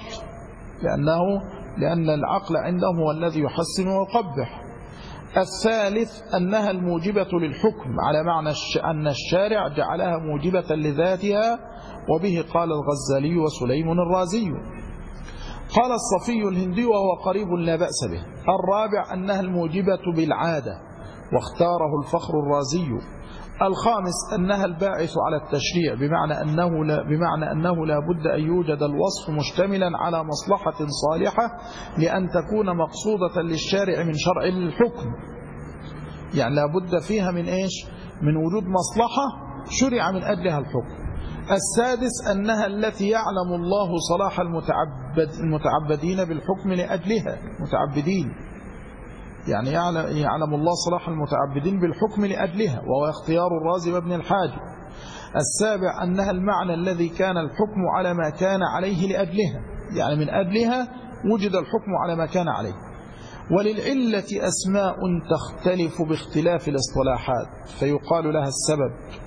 لأن العقل عندهم هو الذي يحسن ويقبح. الثالث أنها الموجبة للحكم على معنى أن الشارع جعلها موجبة لذاتها، وبه قال الغزالي وسليم الرازي. قال الصفي الهندي وهو قريب لا بأس به. الرابع أنها الموجبة بالعادة، واختاره الفخر الرازي. الخامس أنها الباعث على التشريع، بمعنى أنه لا بد أن يوجد الوصف مشتملا على مصلحة صالحة لأن تكون مقصودة للشارع من شرع الحكم، يعني لا بد فيها من إيش؟ من وجود مصلحة شرع من أجلها الحكم. السادس أنها التي يعلم الله صلاح المتعبدين بالحكم لأجلها، متعبدين يعني يعلم الله صلاح المتعبدين بالحكم لأجلها، وهو اختيار الرازي وابن الحاجب. السابع أنها المعنى الذي كان الحكم على ما كان عليه لأجلها، يعني من أجلها وجد الحكم على ما كان عليه. وللعلة أسماء تختلف باختلاف الاصطلاحات، فيقال لها السبب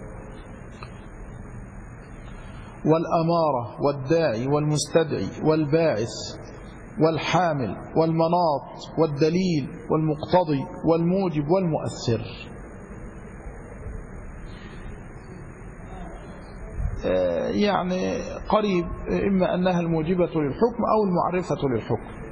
والأمارة والداعي والمستدعي والباعث والحامل والمناط والدليل والمقتضي والموجب والمؤثر. يعني قريب، إما أنها الموجبة للحكم أو المعرفة للحكم.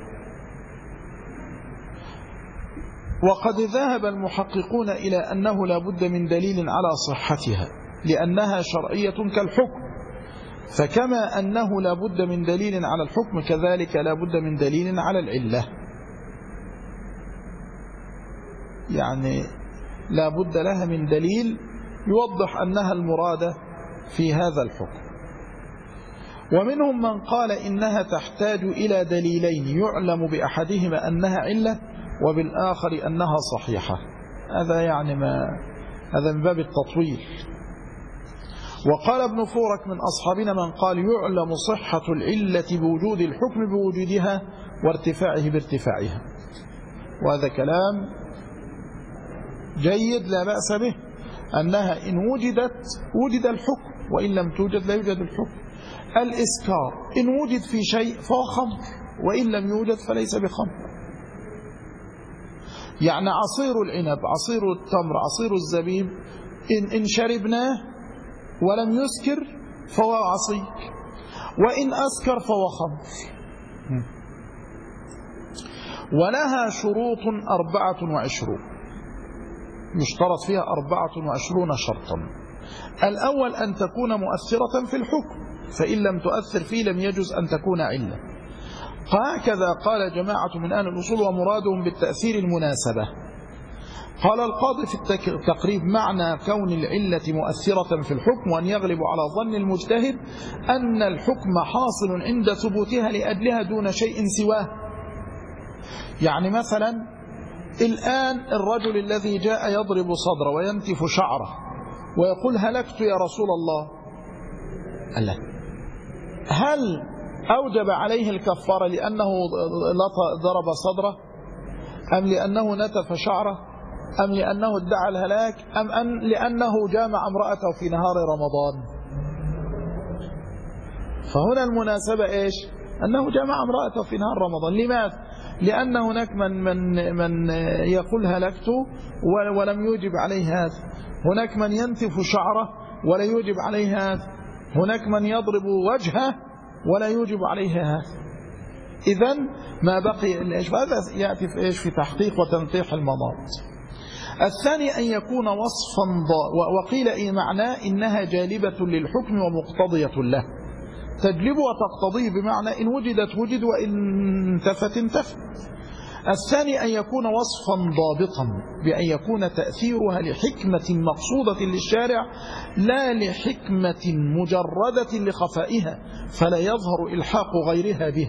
وقد ذهب المحققون إلى أنه لا بد من دليل على صحتها لأنها شرعية كالحكم، فكما أنه لا بد من دليل على الحكم كذلك لا بد من دليل على العلة، يعني لا بد لها من دليل يوضح أنها المرادة في هذا الحكم. ومنهم من قال إنها تحتاج إلى دليلين يعلم بأحدهما أنها علة وبالآخر أنها صحيحة، هذا يعني هذا من باب التطويل. وقال ابن فورك من أصحابنا من قال يعلم صحة العلة بوجود الحكم بوجودها وارتفاعه بارتفاعها، وهذا كلام جيد لا بأس به، أنها إن وجدت وجد الحكم، وإن لم توجد لا يوجد الحكم. الإسكار إن وجد في شيء فهو خمر، وإن لم يوجد فليس بخمر. يعني عصير العنب، عصير التمر، عصير الزبيب إن شربناه ولم يسكر فهو عصير، وإن أسكر فهو خمر. ولها شروط 24 يشترط فيها 24 شرطا. الأول أن تكون مؤثرة في الحكم، فإن لم تؤثر فيه لم يجوز أن تكون علة. هكذا قال جماعة من أهل الأصول ومرادهم بالتأثير المناسبة. قال القاضي في التقريب معنى كون العلة مؤثرة في الحكم وأن يغلب على ظن المجتهد أن الحكم حاصل عند ثبوتها لأجلها دون شيء سواه. يعني مثلا الآن الرجل الذي جاء يضرب صدره وينتف شعره ويقول هلكت يا رسول الله، هل أوجب عليه الكفارة لأنه ضرب صدره، أم لأنه نتف شعره، أم لأنه ادعى الهلاك، أم لأنه جامع امرأته في نهار رمضان؟ فهنا المناسبة إيش؟ أنه جامع امرأته في نهار رمضان. لماذا؟ لأن هناك من يقول هلكت ولم يوجب عليه هذا، هناك من ينتف شعره ولا يوجب عليه هذا، هناك من يضرب وجهه ولا يوجب عليه هذا. إذن ما بقي الإيش؟ هذا يأتي في إيش؟ في تحقيق وتنقيح المناط. الثاني أن يكون وصفا وقيل معناه إنها جالبة للحكم ومقتضية له، تجلب وتقتضيه بمعنى إن وجدت وجد وإن انتفت انتفت. الثاني أن يكون وصفا ضابطا بأن يكون تأثيرها لحكمة مقصودة للشارع لا لحكمة مجردة لخفائها، فلا يظهر إلحاق غيرها بها،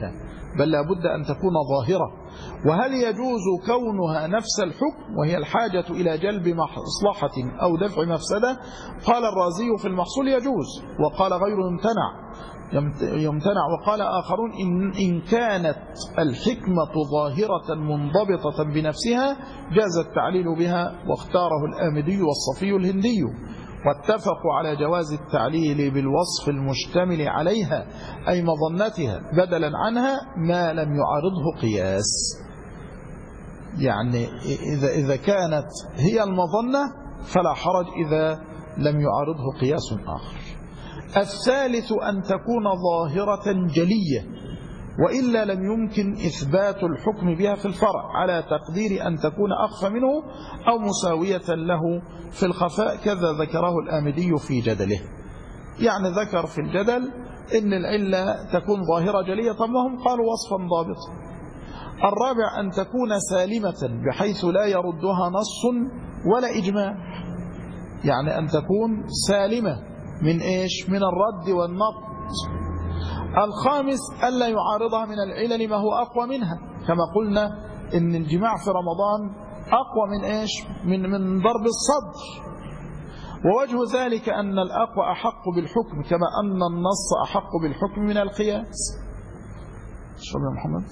بل لابد أن تكون ظاهرة. وهل يجوز كونها نفس الحكم وهي الحاجة إلى جلب مصلحة أو دفع مفسدة؟ قال الرازي في المحصول يجوز، وقال غير يمتنع، وقال آخرون إن كانت الحكمة ظاهرة منضبطة بنفسها جاز التعليل بها، واختاره الآمدي والصفي الهندي، واتفقوا على جواز التعليل بالوصف المشتمل عليها أي مظنتها بدلا عنها ما لم يعارضه قياس. يعني إذا كانت هي المظنة فلا حرج إذا لم يعارضه قياس آخر. الثالث أن تكون ظاهرة جلية وإلا لم يمكن إثبات الحكم بها في الفرع، على تقدير أن تكون أخفى منه أو مساوية له في الخفاء، كذا ذكره الآمدي في جدله. يعني ذكر في الجدل إن العلة تكون ظاهرة جلية، طب وهم قالوا وصفا ضابطا. الرابع أن تكون سالمة بحيث لا يردها نص ولا إجماع، يعني أن تكون سالمة من إيش؟ من الرد والنقد. الخامس ألا يعارضها من العلل ما هو أقوى منها، كما قلنا إن الجماع في رمضان أقوى من إيش؟ من ضرب الصدر. ووجه ذلك أن الأقوى أحق بالحكم كما أن النص أحق بالحكم من القياس. شرب يا محمد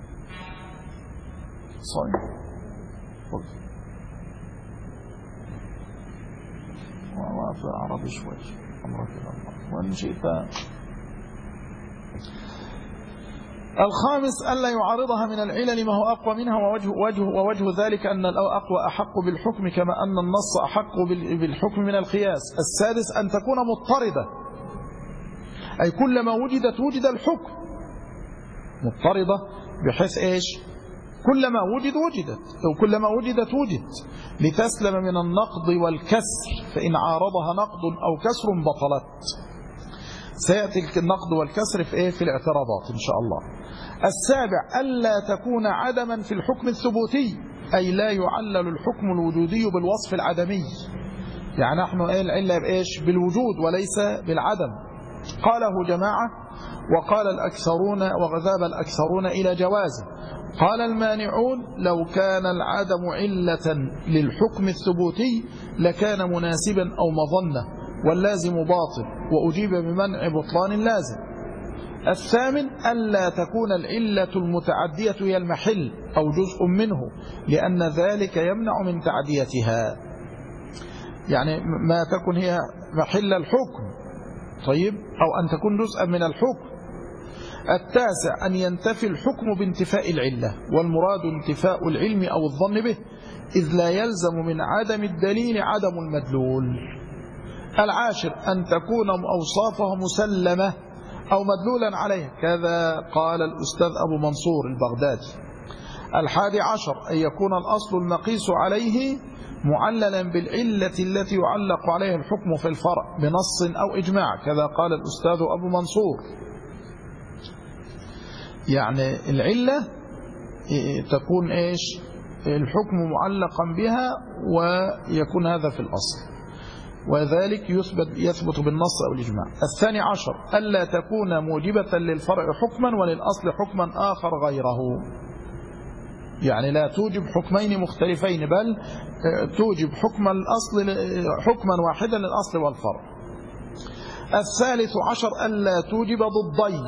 صحيح وفي عربي شوي أمرك الله وإن شئت. الخامس ألا يعارضها من العلل ما هو أقوى منها، ووجه ذلك أن الأقوى أحق بالحكم كما أن النص أحق بالحكم من القياس. السادس أن تكون مضطردة، أي كلما وجدت وجد الحكم، مضطردة بحيث إيش؟ كلما وجدت أو كلما وجدت وجد، لتسلم من النقض والكسر، فإن عارضها نقض أو كسر بطلت. سيأتي النقد والكسر في في الاعتراضات إن شاء الله. السابع ألا تكون عدما في الحكم الثبوتي، أي لا يعلل الحكم الوجودي بالوصف العدمي، يعني نحن العلة بإيش؟ بالوجود وليس بالعدم. قاله جماعة وقال الأكثرون وذهب الأكثرون إلى جوازه. قال المانعون لو كان العدم علة للحكم الثبوتي لكان مناسبا أو مظنة، واللازم باطل، وأجيب بمنع بطلان اللازم. الثامن ألا تكون العلة المتعدية هي المحل أو جزء منه، لأن ذلك يمنع من تعديتها، يعني ما تكن هي محل الحكم، طيب، أو أن تكون جزءا من الحكم. التاسع أن ينتفي الحكم بانتفاء العلة، والمراد انتفاء العلم أو الظن به، إذ لا يلزم من عدم الدليل عدم المدلول. العاشر أن تكون أوصافه مسلمة أو مدلولا عليه، كذا قال الأستاذ أبو منصور البغدادي. الحادي عشر أن يكون الأصل المقيس عليه معللا بالعلة التي يعلق عليها الحكم في الفرع بنص أو إجماع، كذا قال الأستاذ أبو منصور. يعني العلة تكون إيش؟ الحكم معلقا بها، ويكون هذا في الأصل، وذلك يثبت بالنص أو الإجماع. الثاني عشر ألا تكون موجبة للفرع حكما وللأصل حكما آخر غيره، يعني لا توجب حكمين مختلفين، بل توجب حكم الأصل حكما واحدا للأصل والفرع. الثالث عشر ألا توجب ضدين،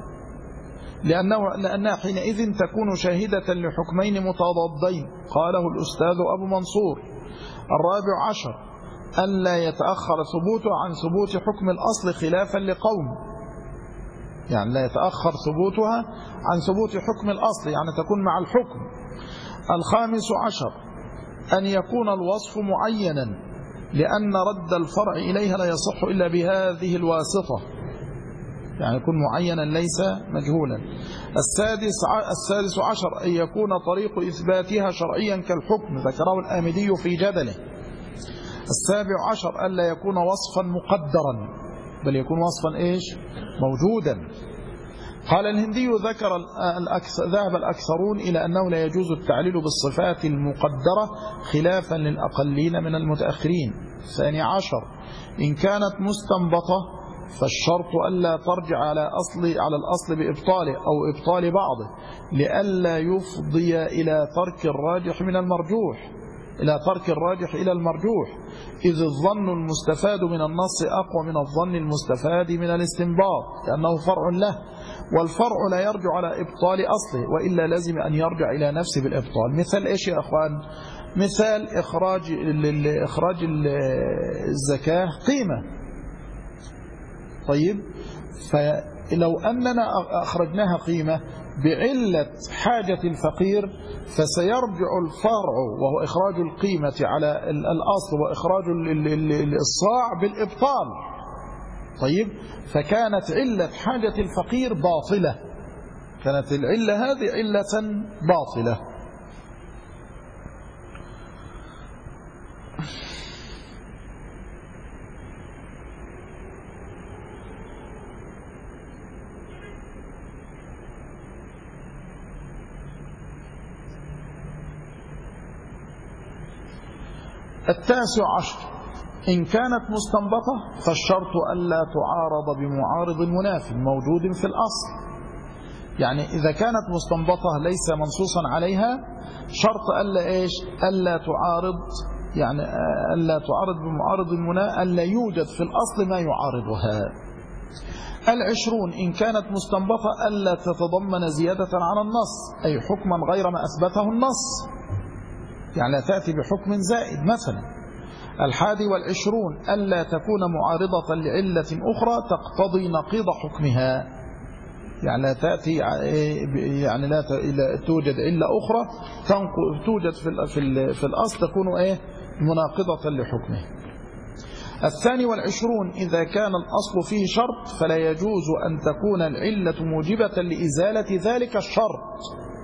لأنها حينئذ تكون شاهدة لحكمين متضادين، قاله الأستاذ أبو منصور. الرابع عشر ألا يتأخر ثبوته عن ثبوت حكم الأصل خلافا لقوم، يعني لا يتأخر ثبوتها عن ثبوت حكم الأصل، يعني تكون مع الحكم. الخامس عشر أن يكون الوصف معينا، لأن رد الفرع إليها لا يصح إلا بهذه الواسطة، يعني يكون معينا ليس مجهولا. السادس عشر أن يكون طريق إثباتها شرعيا كالحكم، ذكره الآمدي في جدله. السابع عشر ألا يكون وصفا مقدرا، بل يكون وصفا إيش؟ موجودا. قال الهندي ذهب الأكثرون إلى أنه لا يجوز التعليل بالصفات المقدرة خلافا للأقلين من المتأخرين. الثاني عشر إن كانت مستنبطة فالشرط ألا ترجع على الأصل بإبطاله أو إبطال بعضه لئلا يفضي إلى ترك الراجح إلى المرجوح إذ الظن المستفاد من النص أقوى من الظن المستفاد من الاستنباط لأنه فرع له، والفرع لا يرجع على إبطال أصله وإلا لازم أن يرجع إلى نفسه بالإبطال. مثال إيش يا أخوان؟ مثال إخراج الزكاة قيمة. طيب، فلو أننا أخرجناها قيمة بعلة حاجة الفقير فسيرجع الفرع وهو إخراج القيمة على الأصل وإخراج الصاع بالإبطال. طيب، فكانت علة حاجة الفقير باطلة، كانت العلة هذه علة باطلة. التاسع عشر: إن كانت مستنبطة فالشرط ألا تعارض بمعارض مناف موجود في الأصل. يعني إذا كانت مستنبطة ليس منصوصا عليها شرط ألا إيش؟ ألا تعارض، يعني ألا تعارض بمعارض مناف، ألا يوجد في الأصل ما يعارضها. 20: إن كانت مستنبطة ألا تتضمن زيادة على النص أي حكما غير ما أثبته النص، يعني لا تأتي بحكم زائد مثلا. 21: ألا تكون معارضة لعلة أخرى تقتضي نقيض حكمها، يعني لا تأتي، يعني لا توجد علة أخرى توجد في الأصل تكون مناقضة لحكمه. 22: إذا كان الأصل فيه شرط فلا يجوز أن تكون العلة موجبة لإزالة ذلك الشرط.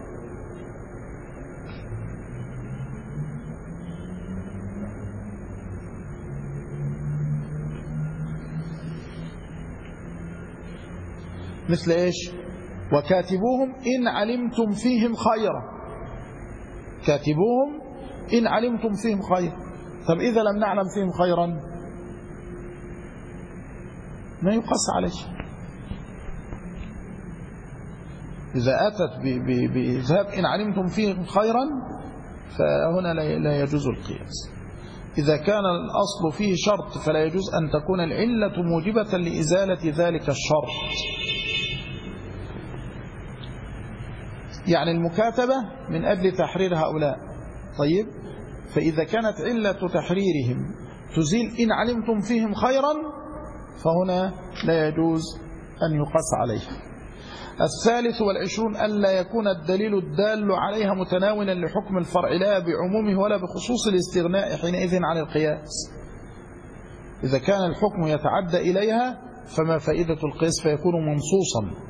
مثل إيش؟ وكاتبوهم إن علمتم فيهم خيرا، كاتبوهم إن علمتم فيهم خيرا. طب إذا لم نعلم فيهم خيرا ما يقص عليه. إذا أتت بإذهاب إن علمتم فيهم خيرا فهنا لا يجوز القياس. إذا كان الأصل فيه شرط فلا يجوز أن تكون العلة موجبة لإزالة ذلك الشرط. يعني المكاتبة من أجل تحرير هؤلاء. طيب، فإذا كانت علة تحريرهم تزيل إن علمتم فيهم خيرا فهنا لا يجوز أن يقاس عليها. 23: ألا يكون الدليل الدال عليها متناولا لحكم الفرع لا بعمومه ولا بخصوص الاستغناء حينئذ عن القياس. إذا كان الحكم يتعدى إليها فما فائدة القياس فيكون منصوصا.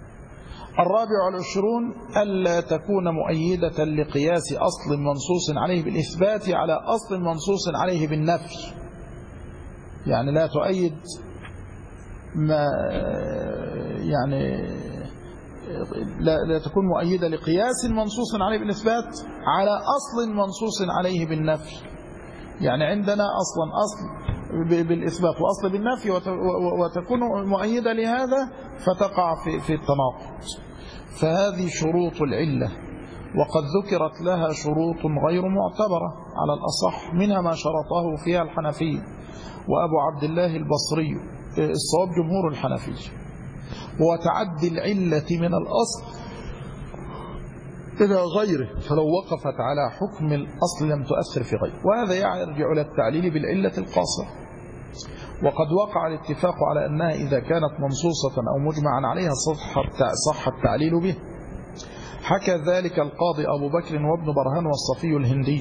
24: ألا تكون مؤيدة لقياس أصل منصوص عليه بالإثبات على أصل منصوص عليه بالنفي، يعني لا تؤيد ما يعني لا تكون مؤيدة لقياس منصوص عليه بالإثبات على أصل منصوص عليه بالنفي. يعني عندنا أصل بالإثبات وأصل بالنفي وتكون مؤيدة لهذا فتقع في التناقض. فهذه شروط العلة، وقد ذكرت لها شروط غير معتبرة على الأصح، منها ما شرطه فيها الحنفي وأبو عبد الله البصري، الصواب جمهور الحنفي، وتعدي العلة من الأصل إلى غيره، فلو وقفت على حكم الأصل لم تؤثر في غيره، وهذا يرجع إلى التعليل بالعلة القاصرة. وقد وقع الاتفاق على أنها إذا كانت منصوصة أو مجمعا عليها صح التعليل به. حكى ذلك القاضي أبو بكر وابن برهان والصفي الهندي.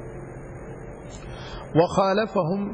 وخالفهم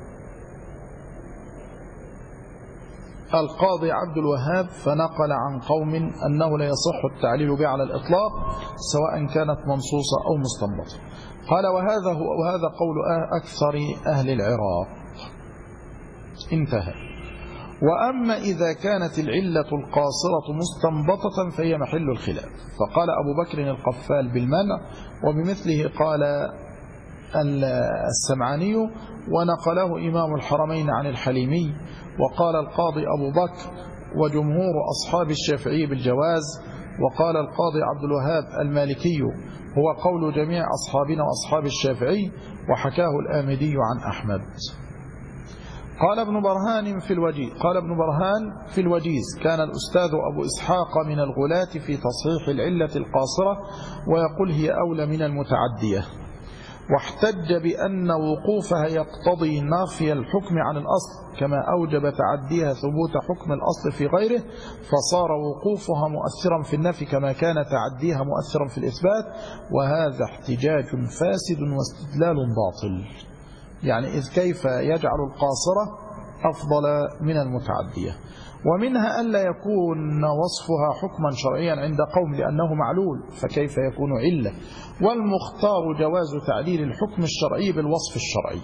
القاضي عبد الوهاب فنقل عن قوم أنه لا يصح التعليل به على الإطلاق سواء كانت منصوصة أو مستنبطة. قال وهذا قول أكثر أهل العراق. انتهى. وأما إذا كانت العلة القاصرة مستنبطة فهي محل الخلاف، فقال أبو بكر القفال بالمنع، وبمثله قال السمعاني، ونقله إمام الحرمين عن الحليمي. وقال القاضي أبو بكر وجمهور أصحاب الشافعي بالجواز. وقال القاضي عبد الوهاب المالكي هو قول جميع أصحابنا وأصحاب الشافعي، وحكاه الآمدي عن أحمد. قال ابن برهان في الوجيز كان الأستاذ أبو إسحاق من الغلاة في تصحيح العلة القاصرة، ويقول هي أولى من المتعدية، واحتج بأن وقوفها يقتضي نافي الحكم عن الأصل كما أوجب تعديها ثبوت حكم الأصل في غيره، فصار وقوفها مؤثرا في النفي كما كان تعديها مؤثرا في الإثبات، وهذا احتجاج فاسد واستدلال باطل. يعني إذ كيف يجعل القاصرة أفضل من المتعدية؟ ومنها ألا يكون وصفها حكما شرعيا عند قوم لأنه معلول، فكيف يكون علة؟ والمختار جواز تعليل الحكم الشرعي بالوصف الشرعي.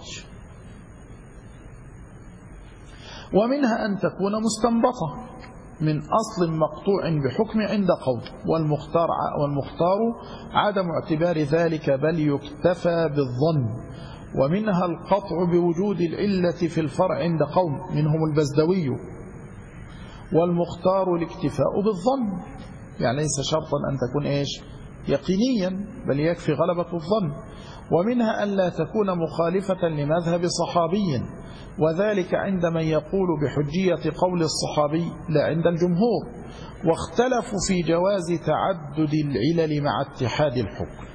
ومنها أن تكون مستنبطة من أصل مقطوع بحكم عند قوم، والمختار عدم اعتبار ذلك بل يكتفى بالظن. ومنها القطع بوجود العلة في الفرع عند قوم منهم البزدوي، والمختار الاكتفاء بالظن، يعني ليس شرطا أن تكون يقينيا، بل يكفي غلبة الظن. ومنها أن لا تكون مخالفة لمذهب صحابي، وذلك عند من يقول بحجية قول الصحابي لا عند الجمهور، واختلفوا في جواز تعدد العلل مع اتحاد الحكم.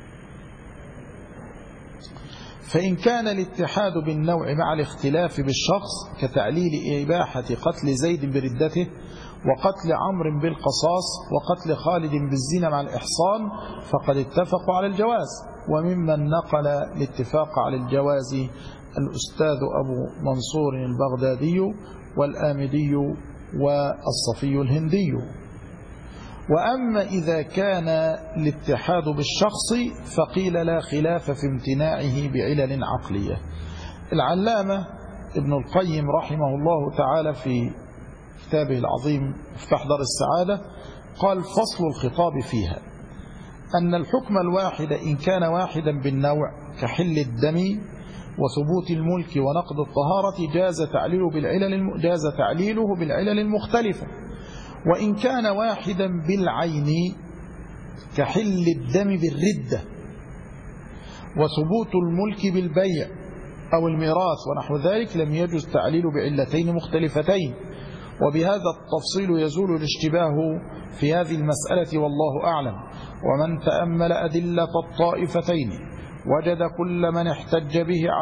فإن كان الاتحاد بالنوع مع الاختلاف بالشخص كتعليل إباحة قتل زيد بردته، وقتل عمرو بالقصاص، وقتل خالد بالزنا مع الإحصان، فقد اتفقوا على الجواز. وممن نقل الاتفاق على الجواز الأستاذ أبو منصور البغدادي والآمدي والصفي الهندي. وأما إذا كان الاتحاد بالشخص فقيل لا خلاف في امتناعه بعلل عقلية. العلامة ابن القيم رحمه الله تعالى في كتابه العظيم مفتاح دار السعادة قال: فصل الخطاب فيها أن الحكم الواحد إن كان واحدا بالنوع كحل الدم وثبوت الملك ونقض الطهارة جاز تعليله بالعلل المختلفة. وإن كان واحدا بالعين كحل الدم بالردة وثبوت الملك بالبيع أو الميراث ونحو ذلك لم يجوز تعليل بعلتين مختلفتين. وبهذا التفصيل يزول الاشتباه في هذه المسألة والله أعلم. ومن تأمل أدلة الطائفتين وجد كل ما احتج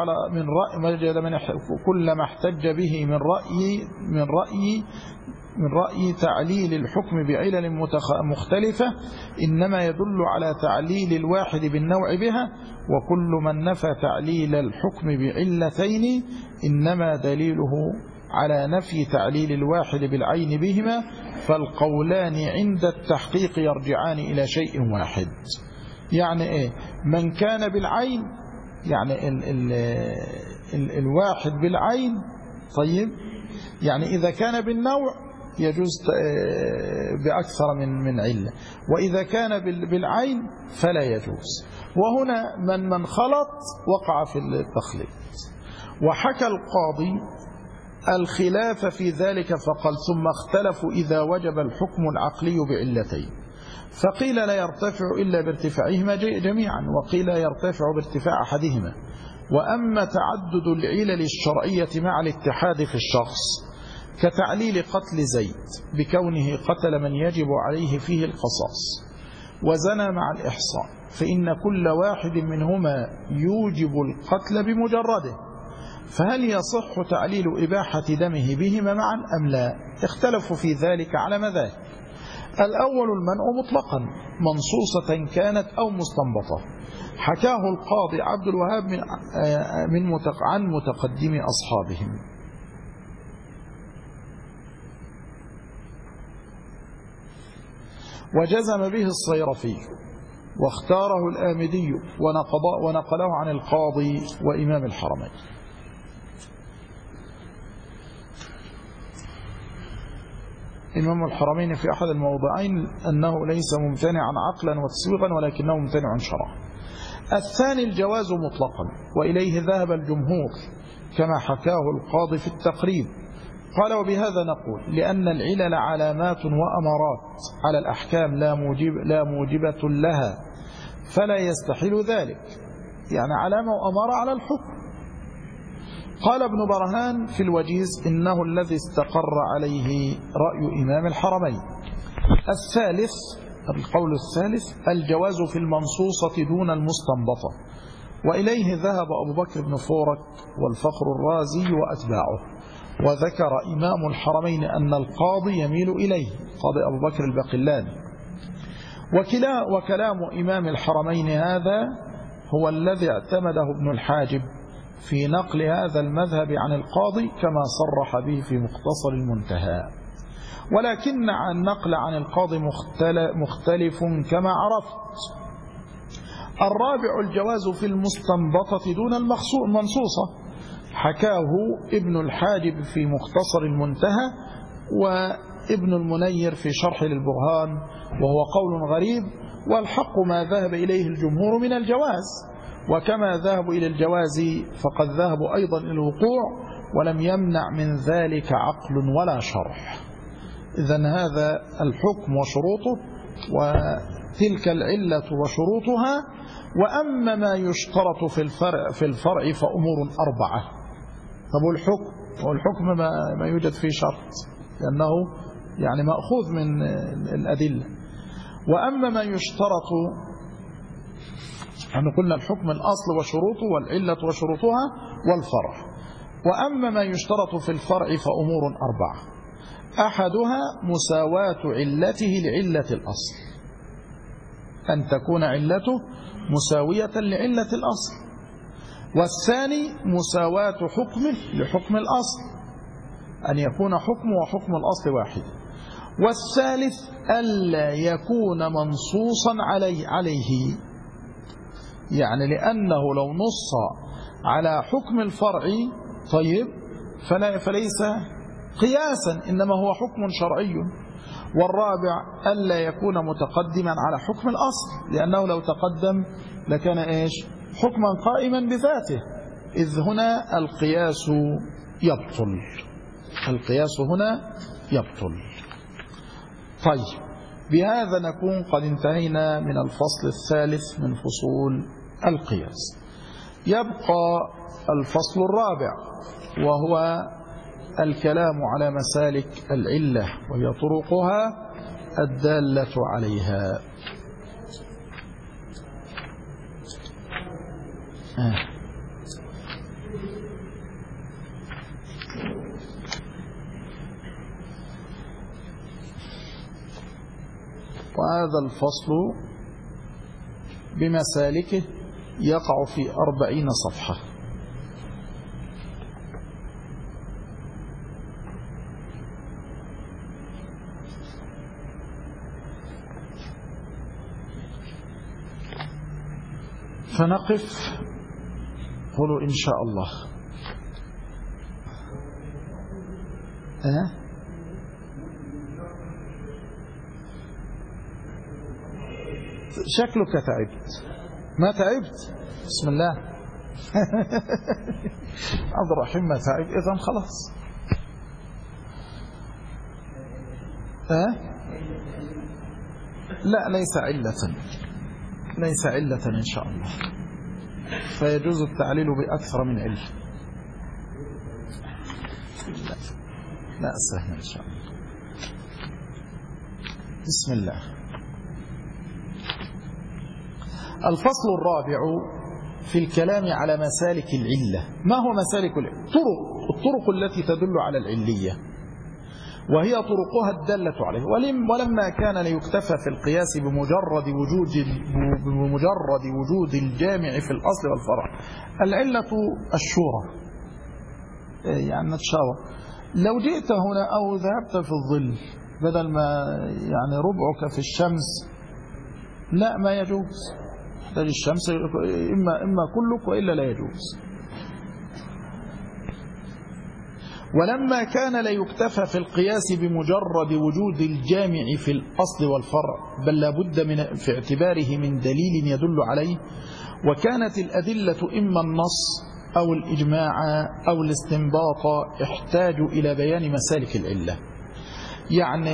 به من رأي تعليل الحكم بعلل مختلفة إنما يدل على تعليل الواحد بالنوع بها، وكل من نفى تعليل الحكم بعلتين إنما دليله على نفي تعليل الواحد بالعين بهما، فالقولان عند التحقيق يرجعان إلى شيء واحد. يعني من كان بالعين يعني الواحد بالعين، طيب يعني إذا كان بالنوع يجوز بأكثر من علة، وإذا كان بالعين فلا يجوز. وهنا من خلط وقع في التخليط. وحكى القاضي الخلاف في ذلك فقال: ثم اختلفوا إذا وجب الحكم العقلي بعلتين، فقيل لا يرتفع إلا بارتفاعهما جميعا، وقيل يرتفع بارتفاع أحدهما. وأما تعدد العلل الشرعية مع الاتحاد في الشخص كتعليل قتل زيد بكونه قتل من يجب عليه فيه القصاص وزنى مع الإحصان، فإن كل واحد منهما يوجب القتل بمجرده، فهل يصح تعليل إباحة دمه بهما معا أم لا؟ اختلفوا في ذلك على مذاهب. الأول المنع مطلقا منصوصة كانت أو مستنبطة، حكاه القاضي عبد الوهاب عن متقدم أصحابهم. وجزم به الصيرفي واختاره الآمدي ونقله عن القاضي وإمام الحرمين. إمام الحرمين في أحد الموضعين أنه ليس ممتنعا عقلا وتسويغا ولكنه ممتنع شرعا. الثاني الجواز مطلقا، وإليه ذهب الجمهور كما حكاه القاضي في التقريب. قال: وبهذا نقول لأن العلل علامات وأمارات على الأحكام لا موجبة لها، فلا يستحيل ذلك، يعني علامة وأمارة على الحكم. قال ابن برهان في الوجيز: إنه الذي استقر عليه رأي إمام الحرمين. الثالث، القول الثالث، الجواز في المنصوصة دون المستنبطة، وإليه ذهب أبو بكر بن فورك والفخر الرازي وأتباعه. وذكر إمام الحرمين أن القاضي يميل إليه، قاضي أبو بكر الباقلاني. وكلام إمام الحرمين هذا هو الذي اعتمده ابن الحاجب في نقل هذا المذهب عن القاضي كما صرح به في مختصر المنتهى، ولكن النقل عن القاضي مختلف كما عرفت. الرابع الجواز في المستنبطة دون المنصوصة، حكاه ابن الحاجب في مختصر المنتهى وابن المنير في شرح للبرهان، وهو قول غريب، والحق ما ذهب إليه الجمهور من الجواز، وكما ذهبوا إلى الجواز فقد ذهبوا أيضا إلى الوقوع، ولم يمنع من ذلك عقل ولا شرح. إذن هذا الحكم وشروطه، وتلك العلة وشروطها. وأما ما يشترط في الفرع فأمور أربعة. طب والحكم ما يوجد فيه شرط، لأنه يعني مأخوذ من الأدلة. وأما ما يشترط، يعني قلنا الحكم الأصل وشروطه والعلة وشروطها والفرع. وأما ما يشترط في الفرع فأمور أربعة: أحدها مساواة علته لعلة الأصل، أن تكون علته مساوية لعلة الأصل. والثاني مساواة حكمه لحكم الأصل، أن يكون حكمه وحكم الأصل واحد. والثالث ألا يكون منصوصا عليه، يعني لأنه لو نص على حكم الفرع طيب فليس قياسا، إنما هو حكم شرعي. والرابع ألا يكون متقدما على حكم الأصل، لأنه لو تقدم لكان إيش؟ حكما قائما بذاته، إذ هنا القياس يبطل. القياس هنا يبطل. طيب، بهذا نكون قد انتهينا من الفصل الثالث من فصول القياس. يبقى الفصل الرابع، وهو الكلام على مسالك العلة وهي طرقها الدالة عليها. وهذا الفصل بمسالكه يقع في 40 صفحة. فنقف، قولوا إن شاء الله. شكلك تعبت. ما تعبت؟ بسم الله. عبد الرحيم ما تعب، إذن خلاص. لا، ليس علة، ليس علة إن شاء الله، فيجوز التعليل بأكثر من علة. لا سهل إن شاء الله. بسم الله. الفصل الرابع في الكلام على مسالك العلة. ما هو مسالك العلة؟ الطرق التي تدل على العلية، وهي طرقها الدالة عليه. ولما كان ليكتفى في القياس بمجرد وجود الجامع في الأصل والفرع. العلة الشورى، يعني نتشاور. لو جئت هنا أو ذهبت في الظل بدل ما يعني ربعك في الشمس، لا، ما يجوز. تحتاج الشمس إما كلك وإلا لا يجوز. ولما كان لا يكتفى في القياس بمجرد وجود الجامع في الأصل والفرع، بل لا بد من في اعتباره من دليل يدل عليه، وكانت الأدلة إما النص أو الإجماع أو الاستنباط، احتاج إلى بيان مسالك العلة. يعني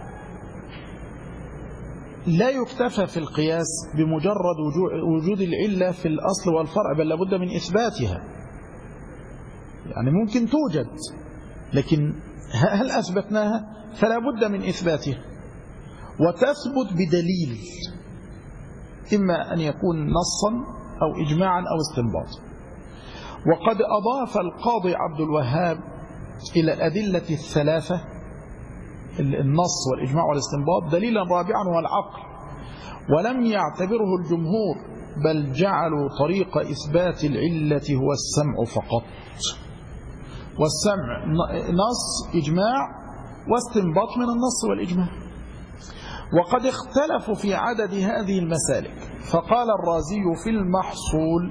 لا يكتفى في القياس بمجرد وجود العلة في الأصل والفرع، بل لابد من إثباتها. يعني ممكن توجد، لكن هل أثبتناها؟ فلا بد من إثباتها، وتثبت بدليل، إما أن يكون نصا أو إجماعا أو استنباطا. وقد أضاف القاضي عبد الوهاب إلى الأدلة الثلاثة، النص والإجماع والاستنباط، دليلا رابعا هو العقل، ولم يعتبره الجمهور، بل جعلوا طريق إثبات العلة هو السمع فقط. والسمع نص، إجماع، واستنباط من النص والإجماع. وقد اختلفوا في عدد هذه المسالك، فقال الرازي في المحصول: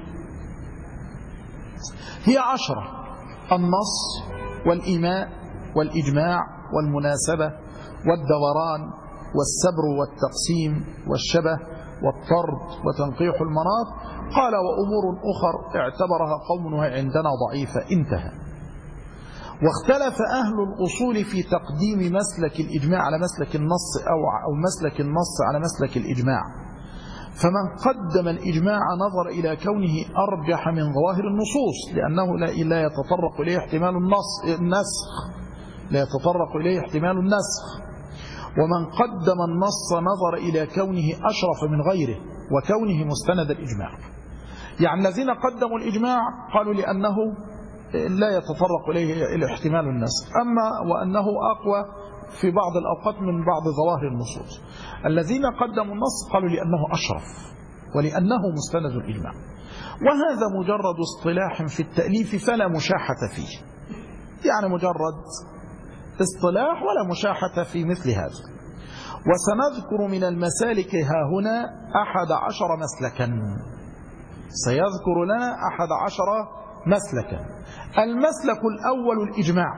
هي 10: النص والإيماء والإجماع والمناسبة والدوران والسبر والتقسيم والشبه والطرد وتنقيح المناط. قال: وأمور أخر اعتبرها قوم عندنا ضعيفة. انتهى. واختلف أهل الأصول في تقديم مسلك الإجماع على مسلك النص أو مسلك النص على مسلك الإجماع، فمن قدم الإجماع نظر إلى كونه أرجح من ظواهر النصوص، لأنه لا يتطرق إليه احتمال النسخ، لا يتطرق إليه احتمال النسخ. ومن قدم النص نظر إلى كونه أشرف من غيره وكونه مستند الإجماع. يعني الذين قدموا الإجماع قالوا لأنه لا يتطرق إليه احتمال النسخ، أما وأنه أقوى في بعض الأوقات من بعض ظواهر النصوص. الذين قدموا النص قالوا لأنه أشرف ولأنه مستند الإجماع. وهذا مجرد اصطلاح في التأليف فلا مشاحة فيه، يعني مجرد اصطلاح ولا مشاحة في مثل هذا. وسنذكر من المسالك هاهنا 11 مسلكا، سيذكر لنا 11 مسلكا. المسلك الأول الإجماع.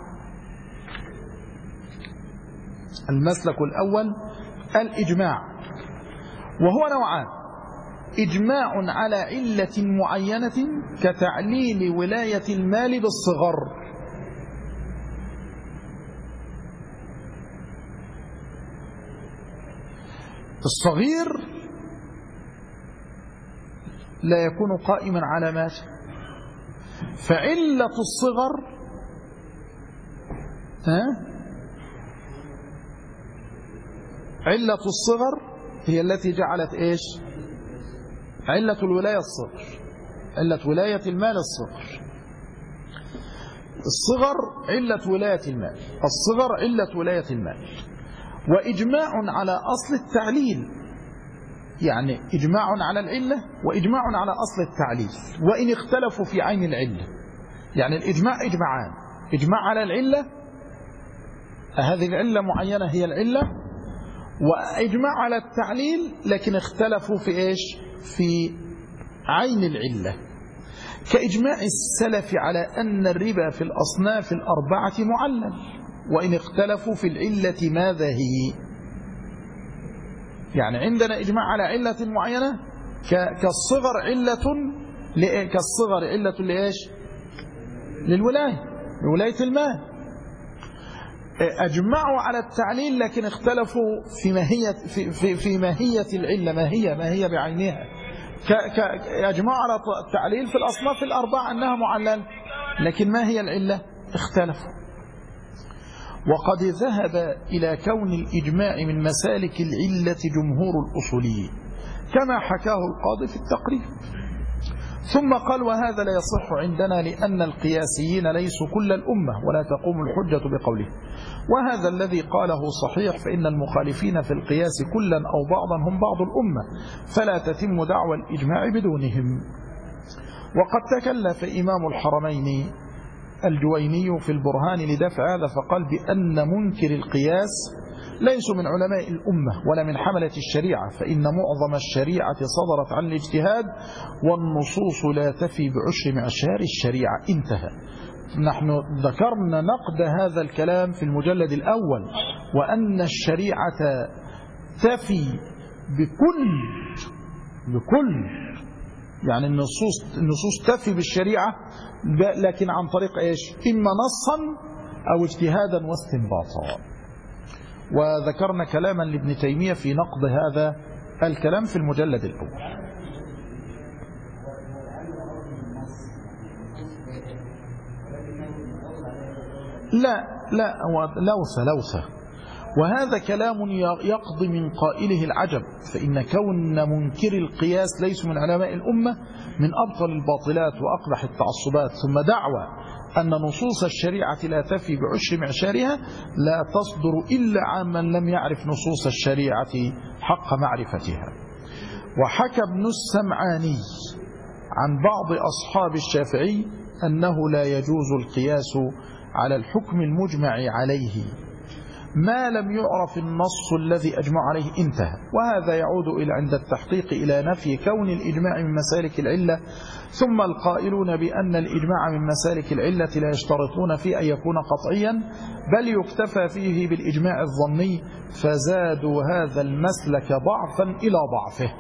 المسلك الأول الإجماع، وهو نوعان: إجماع على علة معينة كتعليل ولاية المال بالصغر، الصغير لا يكون قائما على مال، فعلة الصغر علة الصغر هي التي جعلت إيش؟ علة الولاية الصغر، علة ولاية المال الصغر. الصغر علة ولاية المال، الصغر علة ولاية المال. وإجماع على أصل التعليل، يعني إجماع على العلة وإجماع على أصل التعليل، وإن اختلفوا في عين العلة. يعني الإجماع إجماعان: إجماع على العلة، هذه العلة معينة هي العلة، وإجماع على التعليل لكن اختلفوا في إيش؟ في عين العلة. كإجماع السلف على أن الربا في الأصناف الأربعة معلل، وإن اختلفوا في العلة ماذا هي. يعني عندنا إجماع على علة معينة كالصغر علة لإيش؟ للولاية، لولاية المال. أجمعوا على التعليل لكن اختلفوا في ماهية العلة، ما هي بعينها. أجمعوا على التعليل في الأصناف الأربعة أنها معلل، لكن ما هي العلة؟ اختلفوا. وقد ذهب إلى كون الإجماع من مسالك العلة جمهور الأصوليين، كما حكاه القاضي في التقريب. ثم قال: وهذا لا يصح عندنا لأن القياسيين ليسوا كل الأمة ولا تقوم الحجة بقوله. وهذا الذي قاله صحيح، فإن المخالفين في القياس كلا أو بعضا هم بعض الأمة، فلا تتم دعوى الإجماع بدونهم. وقد تكلف إمام الحرمين الجويني في البرهان لدفع هذا، فقال بأن منكر القياس ليسوا من علماء الأمة ولا من حملة الشريعة، فإن معظم الشريعة صدرت عن الاجتهاد، والنصوص لا تفي بعشر معشار الشريعة. انتهى. نحن ذكرنا نقد هذا الكلام في المجلد الأول، وأن الشريعة تفي بكل يعني النصوص تفي بالشريعة، لكن عن طريق إيش؟ إما نصا أو اجتهادا واستنباطا. وذكرنا كلاما لابن تيمية في نقد هذا الكلام في المجلد الأول. لا لوثة، وهذا كلام يقضي من قائله العجب، فإن كون منكر القياس ليس من علماء الأمة من أبطل الباطلات وأقبح التعصبات. ثم دعوى أن نصوص الشريعة لا تفي بعشر معشارها لا تصدر إلا عن من لم يعرف نصوص الشريعة حق معرفتها. وحكى ابن السمعاني عن بعض أصحاب الشافعي أنه لا يجوز القياس على الحكم المجمع عليه ما لم يعرف النص الذي أجمع عليه. انتهى. وهذا يعود إلى عند التحقيق إلى نفي كون الإجماع من مسالك العلة. ثم القائلون بأن الإجماع من مسالك العلة لا يشترطون فيه أن يكون قطعيا، بل يكتفى فيه بالإجماع الظني، فزادوا هذا المسلك ضعفا إلى ضعفه.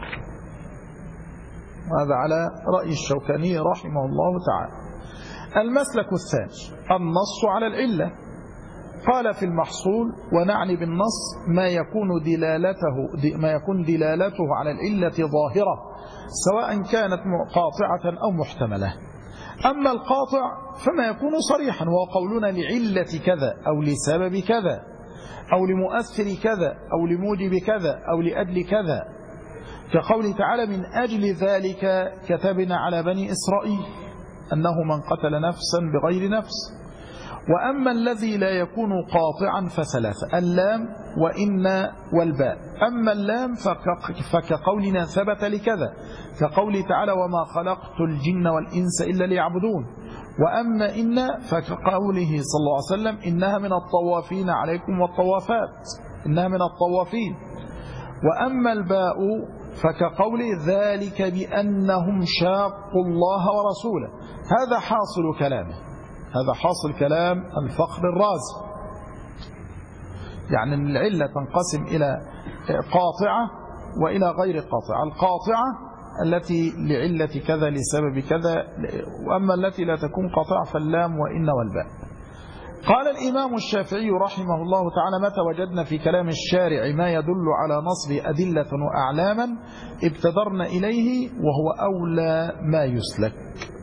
وهذا على رأي الشوكاني رحمه الله تعالى. المسلك الثاني النص على العلة. قال في المحصول: ونعني بالنص ما يكون دلالته على العلة ظاهرة، سواء كانت قاطعة أو محتملة. أما القاطع فما يكون صريحا، وقولنا لعلة كذا أو لسبب كذا أو لمؤثر كذا أو لموجب كذا أو لأجل كذا، كقوله تعالى: من أجل ذلك كتبنا على بني إسرائيل أنه من قتل نفسا بغير نفس. وأما الذي لا يكون قاطعا فثلاثة: اللام وإن والباء. أما اللام فكقولنا ثبت لكذا، كقوله تعالى: وما خلقت الجن والإنس إلا ليعبدون. وأما إن فكقوله صلى الله عليه وسلم: إنها من الطوافين عليكم والطوافات، إنها من الطوافين. وأما الباء فكقول ذلك بأنهم شاقوا الله ورسوله. هذا حاصل كلامه، هذا حاصل كلام الفخر الرازي، يعني العلة تنقسم إلى قاطعة وإلى غير قاطعة. القاطعة التي لعلة كذا لسبب كذا، وأما التي لا تكون قاطعة فاللام وإن والباء. قال الإمام الشافعي رحمه الله تعالى: متى وجدنا في كلام الشارع ما يدل على نصب أدلة وأعلاما ابتدرنا إليه، وهو أولى ما يسلك.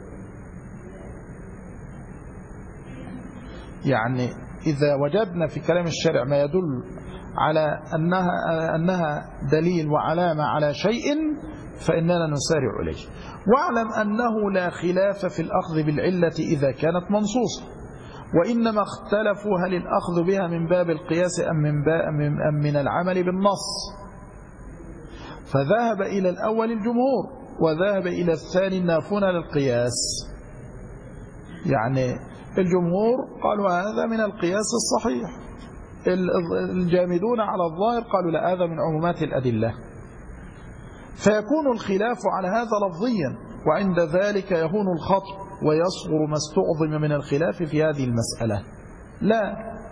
يعني إذا وجدنا في كلام الشارع ما يدل على أنها دليل وعلامة على شيء فإننا نسارع إليه. واعلم أنه لا خلاف في الأخذ بالعلة إذا كانت منصوصة، وإنما اختلفوا هل الأخذ بها من باب القياس أم من العمل بالنص. فذهب إلى الأول الجمهور، وذهب إلى الثاني النافون للقياس. يعني الجمهور قالوا هذا من القياس الصحيح، الجامدون على الظاهر قالوا لا، هذا من عمومات الأدلة. فيكون الخلاف على هذا لفظيا، وعند ذلك يهون الخطأ ويصغر ما استعظم من الخلاف في هذه المسألة. لا،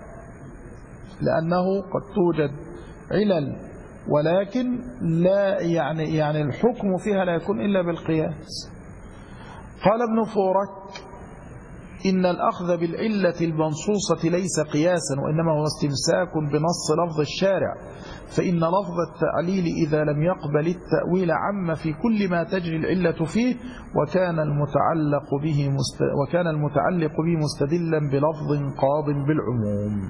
لأنه قد توجد علل، ولكن لا يعني الحكم فيها لا يكون إلا بالقياس. قال ابن فورك: إن الأخذ بالعلة المنصوصة ليس قياسا، وإنما هو استمساك بنص لفظ الشارع، فإن لفظ التعليل إذا لم يقبل التأويل عم في كل ما تجري العلة فيه، وكان المتعلق به مستدلا بلفظ قاض بالعموم.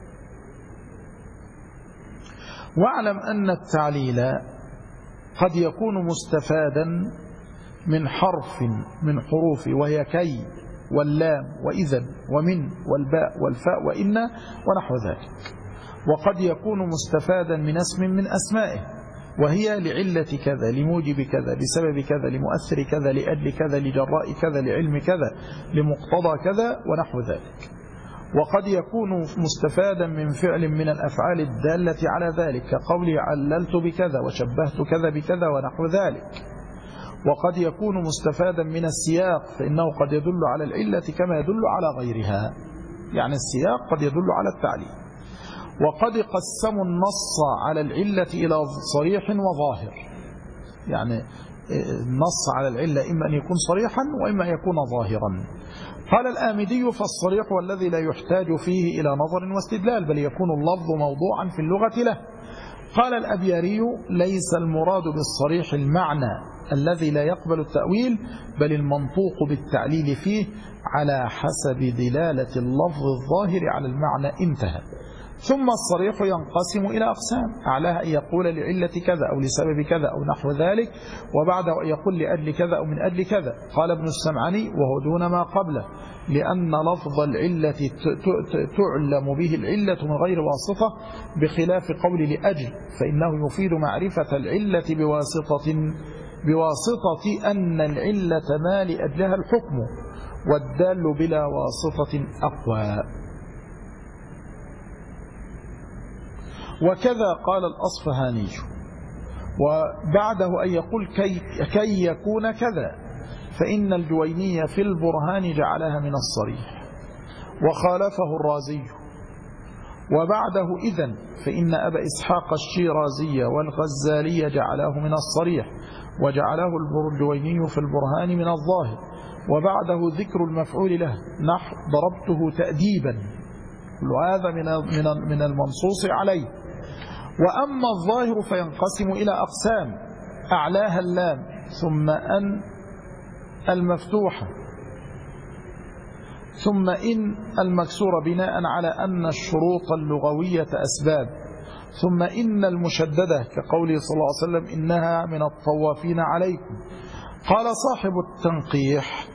واعلم أن التعليل قد يكون مستفادا من حرف من حروف، وهي كي واللام وإذن ومن والباء والفاء وإن ونحو ذلك، وقد يكون مستفادا من اسم من أسمائه، وهي لعلة كذا، لموجب كذا، لسبب كذا، لمؤثر كذا، لأجل كذا، لجراء كذا، لعلم كذا، لمقتضى كذا ونحو ذلك. وقد يكون مستفادا من فعل من الأفعال الدالة على ذلك كقولي عللت بكذا وشبهت كذا بكذا ونحو ذلك. وقد يكون مستفادا من السياق فإنه قد يدل على العلة كما يدل على غيرها، يعني السياق قد يدل على التعليل. وقد قسموا النص على العلة إلى صريح وظاهر، يعني النص على العلة إما أن يكون صريحا وإما أن يكون ظاهرا. قال الآمدي: فالصريح والذي لا يحتاج فيه إلى نظر واستدلال، بل يكون اللفظ موضوعا في اللغة له. قال الأبياري: ليس المراد بالصريح المعنى الذي لا يقبل التأويل، بل المنطوق بالتعليل فيه على حسب دلالة اللفظ الظاهر على المعنى. انتهى. ثم الصريح ينقسم إلى أقسام: أعلاها أن يقول لعلة كذا أو لسبب كذا أو نحو ذلك، وبعده أن يقول لأجل كذا أو من أجل كذا. قال ابن السمعاني: وهو دون ما قبله، لأن لفظ العلة تعلم به العلة من غير واسطة، بخلاف قول لأجل، فإنه يفيد معرفة العلة بواسطة أن العلة ما لأجلها الحكم، والدال بلا واسطة أقوى. وكذا قال الأصفهاني. وبعده أن يقول كي يكون كذا، فإن الجويني في البرهان جعلها من الصريح، وخالفه الرازي. وبعده إذن فإن أبا إسحاق الشيرازي والغزالي جعلاه من الصريح، وجعله الجويني في البرهان من الظاهر. وبعده ذكر المفعول له نحو ضربته تأديبا، وهذا من المنصوص عليه. وأما الظاهر فينقسم إلى أقسام: أعلاها اللام، ثم أن المفتوحة، ثم إن المكسورة بناء على أن الشروط اللغوية أسباب، ثم إن المشددة كقوله صلى الله عليه وسلم: إنها من الطوافين عليكم. قال صاحب التنقيح: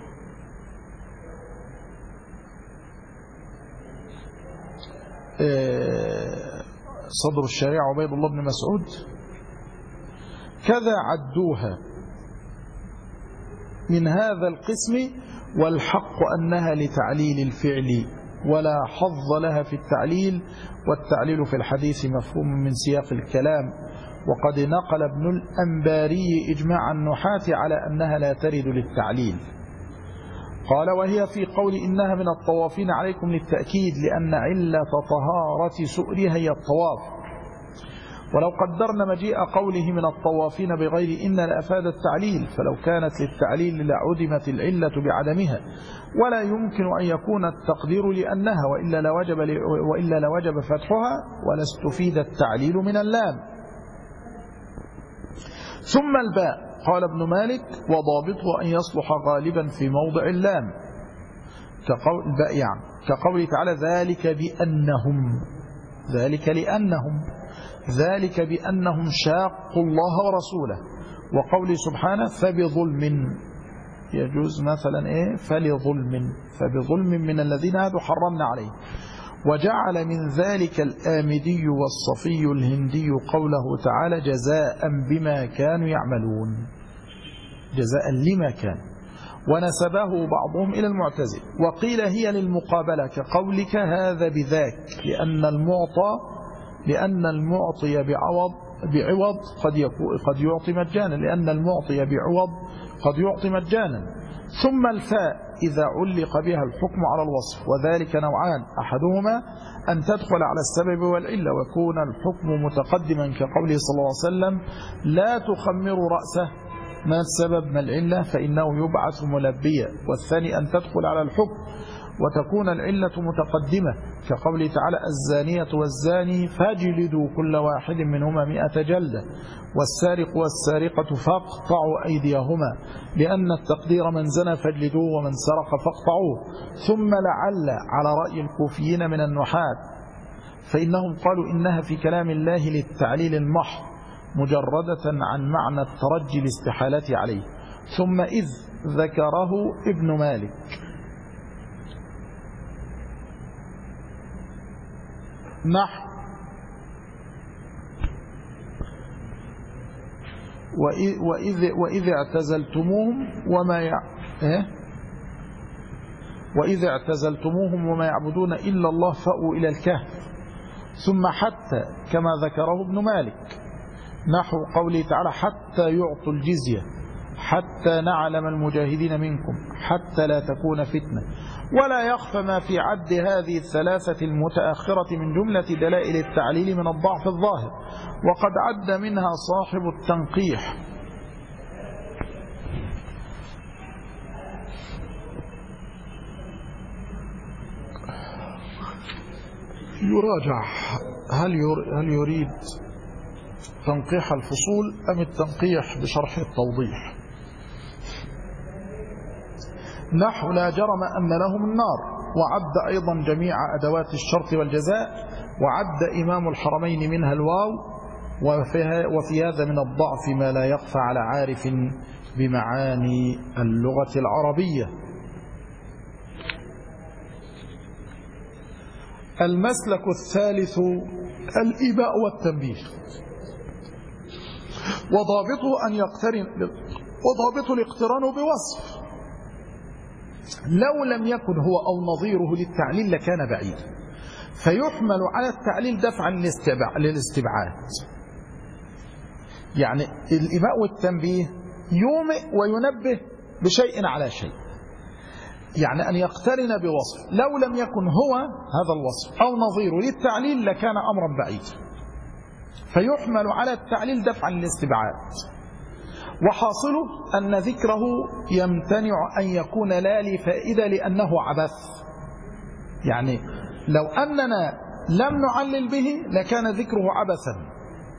صدر الشريعة عبيد الله بن مسعود: كذا عدوها من هذا القسم، والحق أنها لتعليل الفعل، ولا حظ لها في التعليل، والتعليل في الحديث مفهوم من سياق الكلام. وقد نقل ابن الأنباري إجماع النحاة على أنها لا ترد للتعليل. قال: وهي في قول إنها من الطوافين عليكم للتأكيد، لأن علة طهارة سؤرها هي الطواف. ولو قدرنا مجيء قوله من الطوافين بغير إن لأفاد التعليل، فلو كانت للتعليل لعدمت العلة بعدمها، ولا يمكن أن يكون التقدير لأنها، وإلا لوجب فتحها، ولا استفيد التعليل من اللام. ثم الباء. قال ابن مالك: وضابطه أن يصلح غالبا في موضع اللام، كقول الباء يعني كقوله تعالى: ذلك بأنهم، ذلك لأنهم، ذلك بأنهم شاقوا الله ورسوله. وقوله سبحانه: فبظلم، يجوز مثلا فبظلم من الذين هادوا حرمنا عليه. وجعل من ذلك الآمدي والصفي الهندي قوله تعالى: جزاء بما كانوا يعملون، جزاء لما كان. ونسبه بعضهم إلى المعتزلة. وقيل هي للمقابلة كقولك هذا بذاك، لأن المعطي بعوض قد يعطي مجانا، لأن المعطي بعوض قد يعطي مجانا. ثم الفاء إذا علق بها الحكم على الوصف، وذلك نوعان: أحدهما أن تدخل على السبب والعلة، ويكون الحكم متقدما كقوله صلى الله عليه وسلم: لا تخمر رأسه، ما السبب ما العلة، فإنه يبعث ملبيا. والثاني أن تدخل على الحكم وتكون العلة متقدمة كقوله تعالى: الزانية والزاني فاجلدوا كل واحد منهما 100 جلدة، والسارق والسارقة فاقطعوا أيديهما، لأن التقدير من زنى فاجلدوه ومن سرق فاقطعوه. ثم لعل على رأي الكوفيين من النحاة، فإنهم قالوا إنها في كلام الله للتعليل المحض، مجردة عن معنى الترجي الاستحالة عليه. ثم إذ ذكره ابن مالك نحو وإذ اعتزلتموهم وما وإذا اعتزلتموهم وما يعبدون إلا الله فأووا إلى الكهف. ثم حتى كما ذكره ابن مالك نحو قوله تعالى حتى يعطوا الجزية حتى نعلم المجاهدين منكم حتى لا تكون فتنة. ولا يخفى ما في عد هذه الثلاثة المتأخرة من جملة دلائل التعليل من الضعف الظاهر، وقد عد منها صاحب التنقيح. يراجع هل يريد تنقيح الفصول أم التنقيح بشرح التوضيح. نحو لا جرم أن لهم النار، وعد أيضا جميع أدوات الشرط والجزاء، وعد إمام الحرمين منها الواو، وفي هذا من الضعف ما لا يخفى على عارف بمعاني اللغة العربية. المسلك الثالث الإباء والتنبيه، وضابطه الاقتران بوصف لو لم يكن هو أو نظيره للتعليل لكان بعيدا، فيحمل على التعليل دفعا للاستبعاد. يعني الإباء والتنبيه يومئ وينبه بشيء على شيء، يعني أن يقترن بوصف لو لم يكن هو هذا الوصف أو نظيره للتعليل لكان أمرا بعيدا، فيحمل على التعليل دفعا للاستبعاد. وحاصله أن ذكره يمتنع أن يكون لا لفائدة لأنه عبث. يعني لو أننا لم نعلل به لكان ذكره عبثا،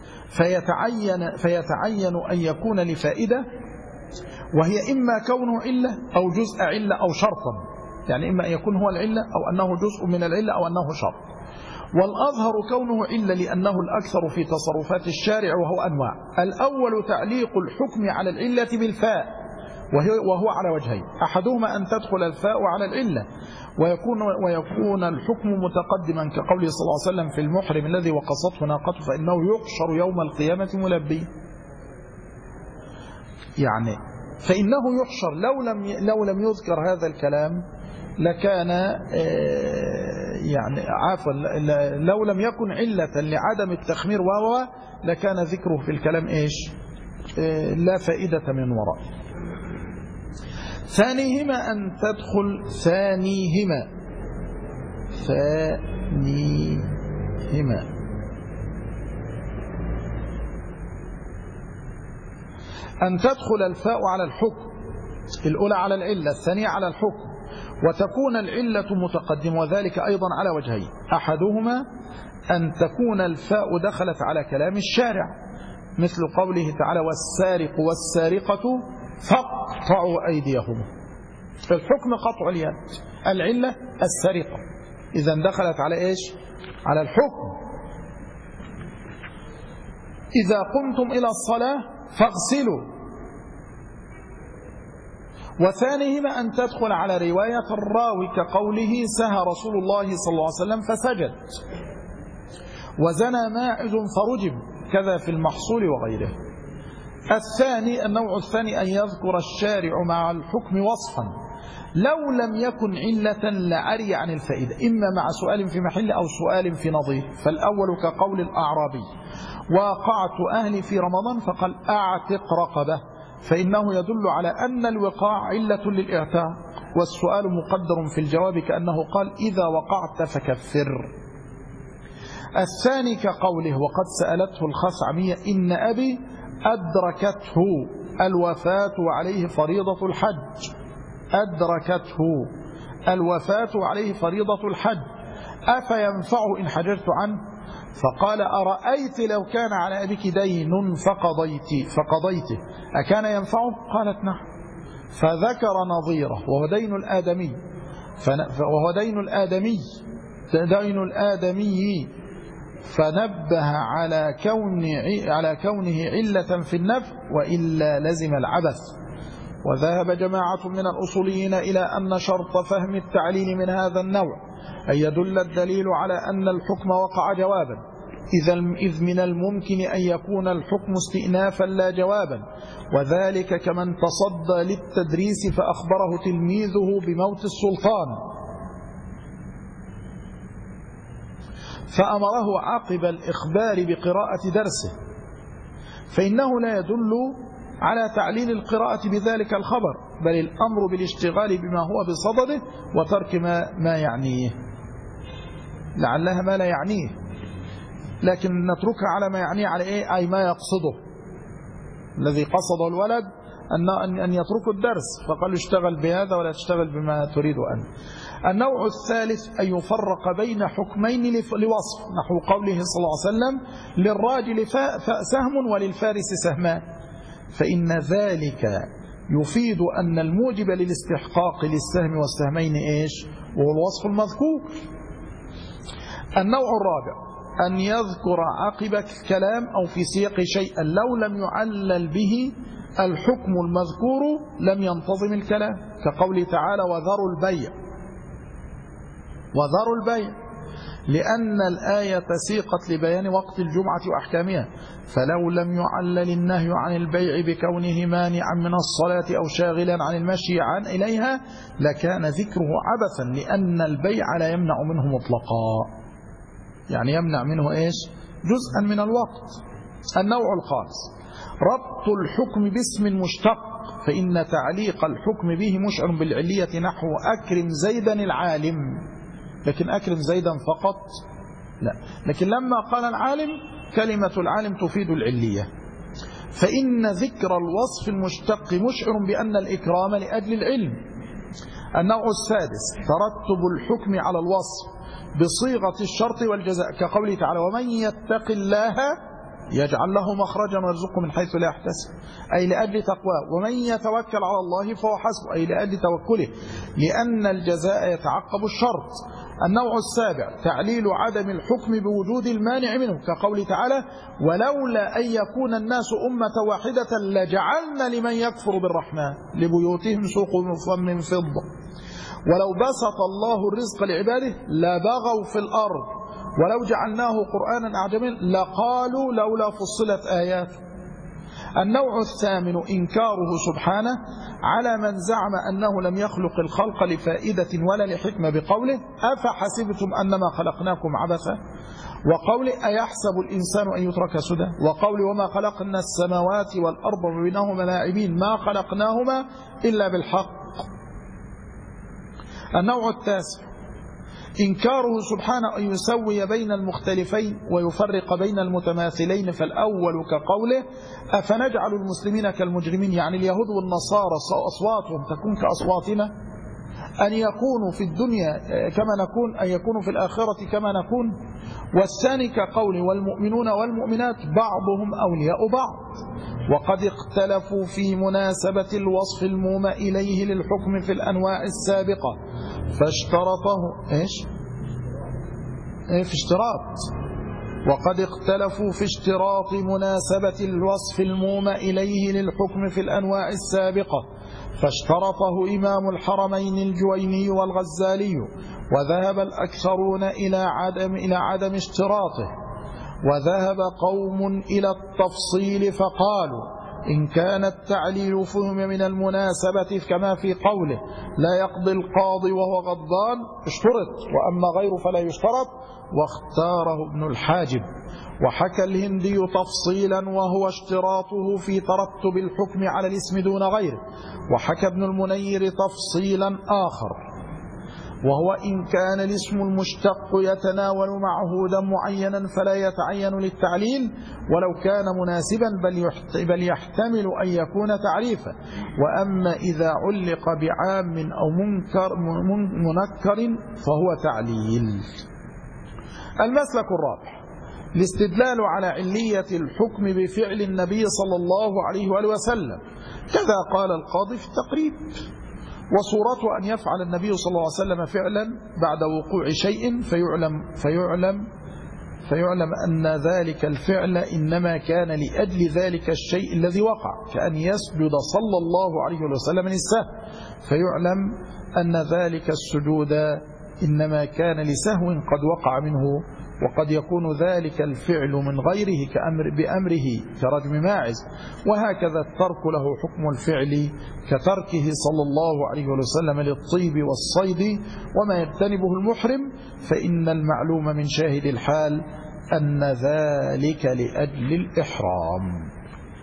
فيتعين أن يكون لفائدة، وهي إما كونه علة أو جزء علة أو شرطا، يعني إما أن يكون هو العلة أو أنه جزء من العلة أو أنه شرط. والأظهر كونه علة لأنه الأكثر في تصرفات الشارع، وهو أنواع. الأول تعليق الحكم على العلة بالفاء، وهو على وجهين: أحدهما أن تدخل الفاء على العلة ويكون الحكم متقدما كقوله صلى الله عليه وسلم في المحرم الذي وقصته ناقته فإنه يحشر يوم القيامة ملبيا. يعني فإنه يحشر لو لم يذكر هذا الكلام لكان يعني عفوا لو لم يكن علة لعدم التخمير لكان ذكره في الكلام إيش؟ لا فائدة من وراء. ثانيهما أن تدخل أن تدخل الفاء على الحكم، الأولى على العلة الثانية على الحكم، وتكون العلة متقدمة، وذلك أيضا على وجهين: أحدهما أن تكون الفاء دخلت على كلام الشارع مثل قوله تعالى والسارق والسارقة فاقطعوا أيديهما، الحكم قطع اليد، العلة السرقة، إذن دخلت على إيش؟ على الحكم. إذا قمتم إلى الصلاة فاغسلوا. وثانيهما أن تدخل على رواية الراوي كقوله سهى رسول الله صلى الله عليه وسلم فسجد، وزنى ماعز فرجم، كذا في المحصول وغيره. النوع الثاني أن يذكر الشارع مع الحكم وصفا لو لم يكن علة لعري عن الفائدة، إما مع سؤال في محل أو سؤال في نظير. فالأول كقول الأعرابي واقعت أهلي في رمضان فقال أعتق رقبة، فإنه يدل على أن الوقاع علة للإعتاق، والسؤال مقدر في الجواب كأنه قال إذا وقعت فكفر. الثاني كقوله وقد سألته الخثعمية إن أبي أدركته الوفاة وعليه فريضة الحج، أدركته الوفاة وعليه فريضة الحج أفينفعه إن حجرت عنه؟ فقال أرأيت لو كان على أبيك دين فقضيته أكان ينفعه؟ قالت نعم. فذكر نظيره وهو دين الآدمي فنبه على كونه علة في النفع، وإلا لزم العبث. وذهب جماعة من الأصوليين إلى أن شرط فهم التعليل من هذا النوع أن يدل الدليل على أن الحكم وقع جوابا، إذ من الممكن أن يكون الحكم استئنافا لا جوابا، وذلك كمن تصدى للتدريس فأخبره تلميذه بموت السلطان فأمره عقب الإخبار بقراءة درسه، فإنه لا يدل على تعليل القراءة بذلك الخبر، بل الأمر بالاشتغال بما هو بصدده وترك ما يعنيه، لعلها ما لا يعنيه، لكن نتركها على ما يعنيه، على إيه؟ أي ما يقصده. الذي قصده الولد أن يتركوا الدرس، فقال اشتغل بهذا ولا تشتغل بما تريد أن. النوع الثالث أن يفرق بين حكمين لوصف، نحو قوله صلى الله عليه وسلم للراجل سهم وللفارس سهمان، فإن ذلك يفيد أن الموجب للاستحقاق للسهم والسهمين إيش؟ وهو الوصف المذكور. النوع الرابع أن يذكر عقب الكلام أو في سياق شيئا لو لم يعلل به الحكم المذكور لم ينتظم الكلام، كقوله تعالى وذروا البيع، لأن الآية سيقت لبيان وقت الجمعة وأحكامها، فلو لم يعلل النهي عن البيع بكونه مانعا من الصلاة أو شاغلا عن المشي إليها لكان ذكره عبثا، لأن البيع لا يمنع منه مطلقا، يعني يمنع منه إيش؟ جزءا من الوقت. النوع الخامس ربط الحكم باسم مشتق، فإن تعليق الحكم به مشعر بالعلية، نحو أكرم زيدا العالم، لكن أكرم زيدا فقط لا، لكن لما قال العالم كلمة العالم تفيد العلية، فإن ذكر الوصف المشتق مشعر بأن الإكرام لأجل العلم. النوع السادس ترتب الحكم على الوصف بصيغة الشرط والجزاء، كقوله تعالى ومن يتق الله يجعل له مخرجا ويرزقه من حيث لا يحتسب، أي لأجل تقواه، ومن يتوكل على الله فهو حسبه، أي لأجل توكله، لأن الجزاء يتعقب الشرط. النوع السابع تعليل عدم الحكم بوجود المانع منه، كقوله تعالى ولولا أن يكون الناس أمة واحدة لجعلنا لمن يكفر بالرحمن لبيوتهم سقف من فضة، ولو بسط الله الرزق لعباده لبغوا في الأرض ولو جعلناه قرآنا أعجميا لقالوا لولا فصلت آياته. النوع الثامن إنكاره سبحانه على من زعم أنه لم يخلق الخلق لفائدة ولا لحكمة، بقوله أفحسبتم أنما خلقناكم عبثا، وقوله أيحسب الإنسان أن يترك سدى، وقوله وما خلقنا السماوات والأرض وبينهما لاعبين ما خلقناهما إلا بالحق. النوع التاسع إنكاره سبحانه أن يسوي بين المختلفين ويفرق بين المتماثلين، فالأول كقوله أفنجعل المسلمين كالمجرمين، يعني اليهود والنصارى أصواتهم تكون كأصواتنا، أن يكونوا في الدنيا كما نكون، أن يكونوا في الآخرة كما نكون. والثاني كقوله والمؤمنون والمؤمنات بعضهم أولياء بعض، وقد اختلفوا في مناسبة الوصف المومى إليه للحكم في الأنواع السابقة فاشترطه في اشتراط، وقد اختلفوا في اشتراط مناسبة الوصف المومى إليه للحكم في الأنواع السابقة فاشترطه إمام الحرمين الجويني والغزالي، وذهب الأكثرون إلى عدم اشتراطه، وذهب قوم إلى التفصيل فقالوا إن كان التعليل فهم من المناسبة كما في قوله لا يقضي القاضي وهو غضبان اشترط، وأما غير فلا يشترط، واختاره ابن الحاجب. وحكى الهندي تفصيلا وهو اشتراطه في ترتب الحكم على الاسم دون غيره، وحكى ابن المنير تفصيلا آخر وهو إن كان الاسم المشتق يتناول معهودا معينا فلا يتعين للتعليل ولو كان مناسبا بل يحتمل أن يكون تعريفا، وأما إذا علق بعام أو منكر فهو تعليل. المسلك الرابع الاستدلال على علية الحكم بفعل النبي صلى الله عليه وآله وسلم، كذا قال القاضي في التقريب، وصورته أن يفعل النبي صلى الله عليه وسلم فعلا بعد وقوع شيء فيعلم أن ذلك الفعل إنما كان لأجل ذلك الشيء الذي وقع، كأن يسجد صلى الله عليه وسلم للسهو، فيعلم أن ذلك السجود إنما كان لسهو قد وقع منه وقد يكون ذلك الفعل من غيره بأمره كرجم ماعز، وهكذا الترك له حكم الفعل كتركه صلى الله عليه وسلم للطيب والصيد وما يجتنبه المحرم، فإن المعلوم من شاهد الحال أن ذلك لأجل الإحرام.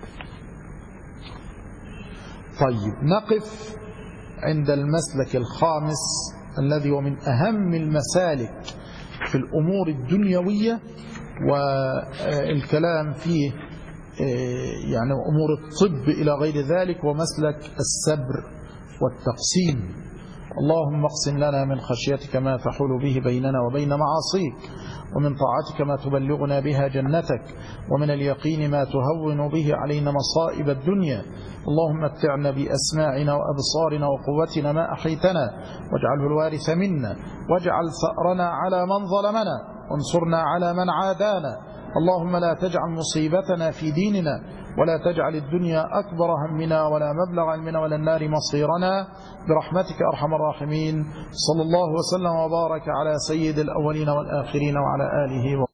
طيب، نقف عند المسلك الخامس الذي هو من أهم المسالك في الأمور الدنيوية والكلام فيه يعني أمور الطب إلى غير ذلك، ومسلك السبر والتقسيم. اللهم اقسم لنا من خشيتك ما تحول به بيننا وبين معاصيك، ومن طاعتك ما تبلغنا بها جنتك، ومن اليقين ما تهون به علينا مصائب الدنيا. اللهم متعنا بأسماعنا وأبصارنا وقوتنا ما أحيتنا، واجعله الوارث منا، واجعل ثأرنا على من ظلمنا، وانصرنا على من عادانا. اللهم لا تجعل مصيبتنا في ديننا، ولا تجعل الدنيا أكبر همنا ولا مبلغ علمنا ولا النار مصيرنا، برحمتك أرحم الراحمين. صلى الله وسلم وبارك على سيد الأولين والآخرين وعلى آله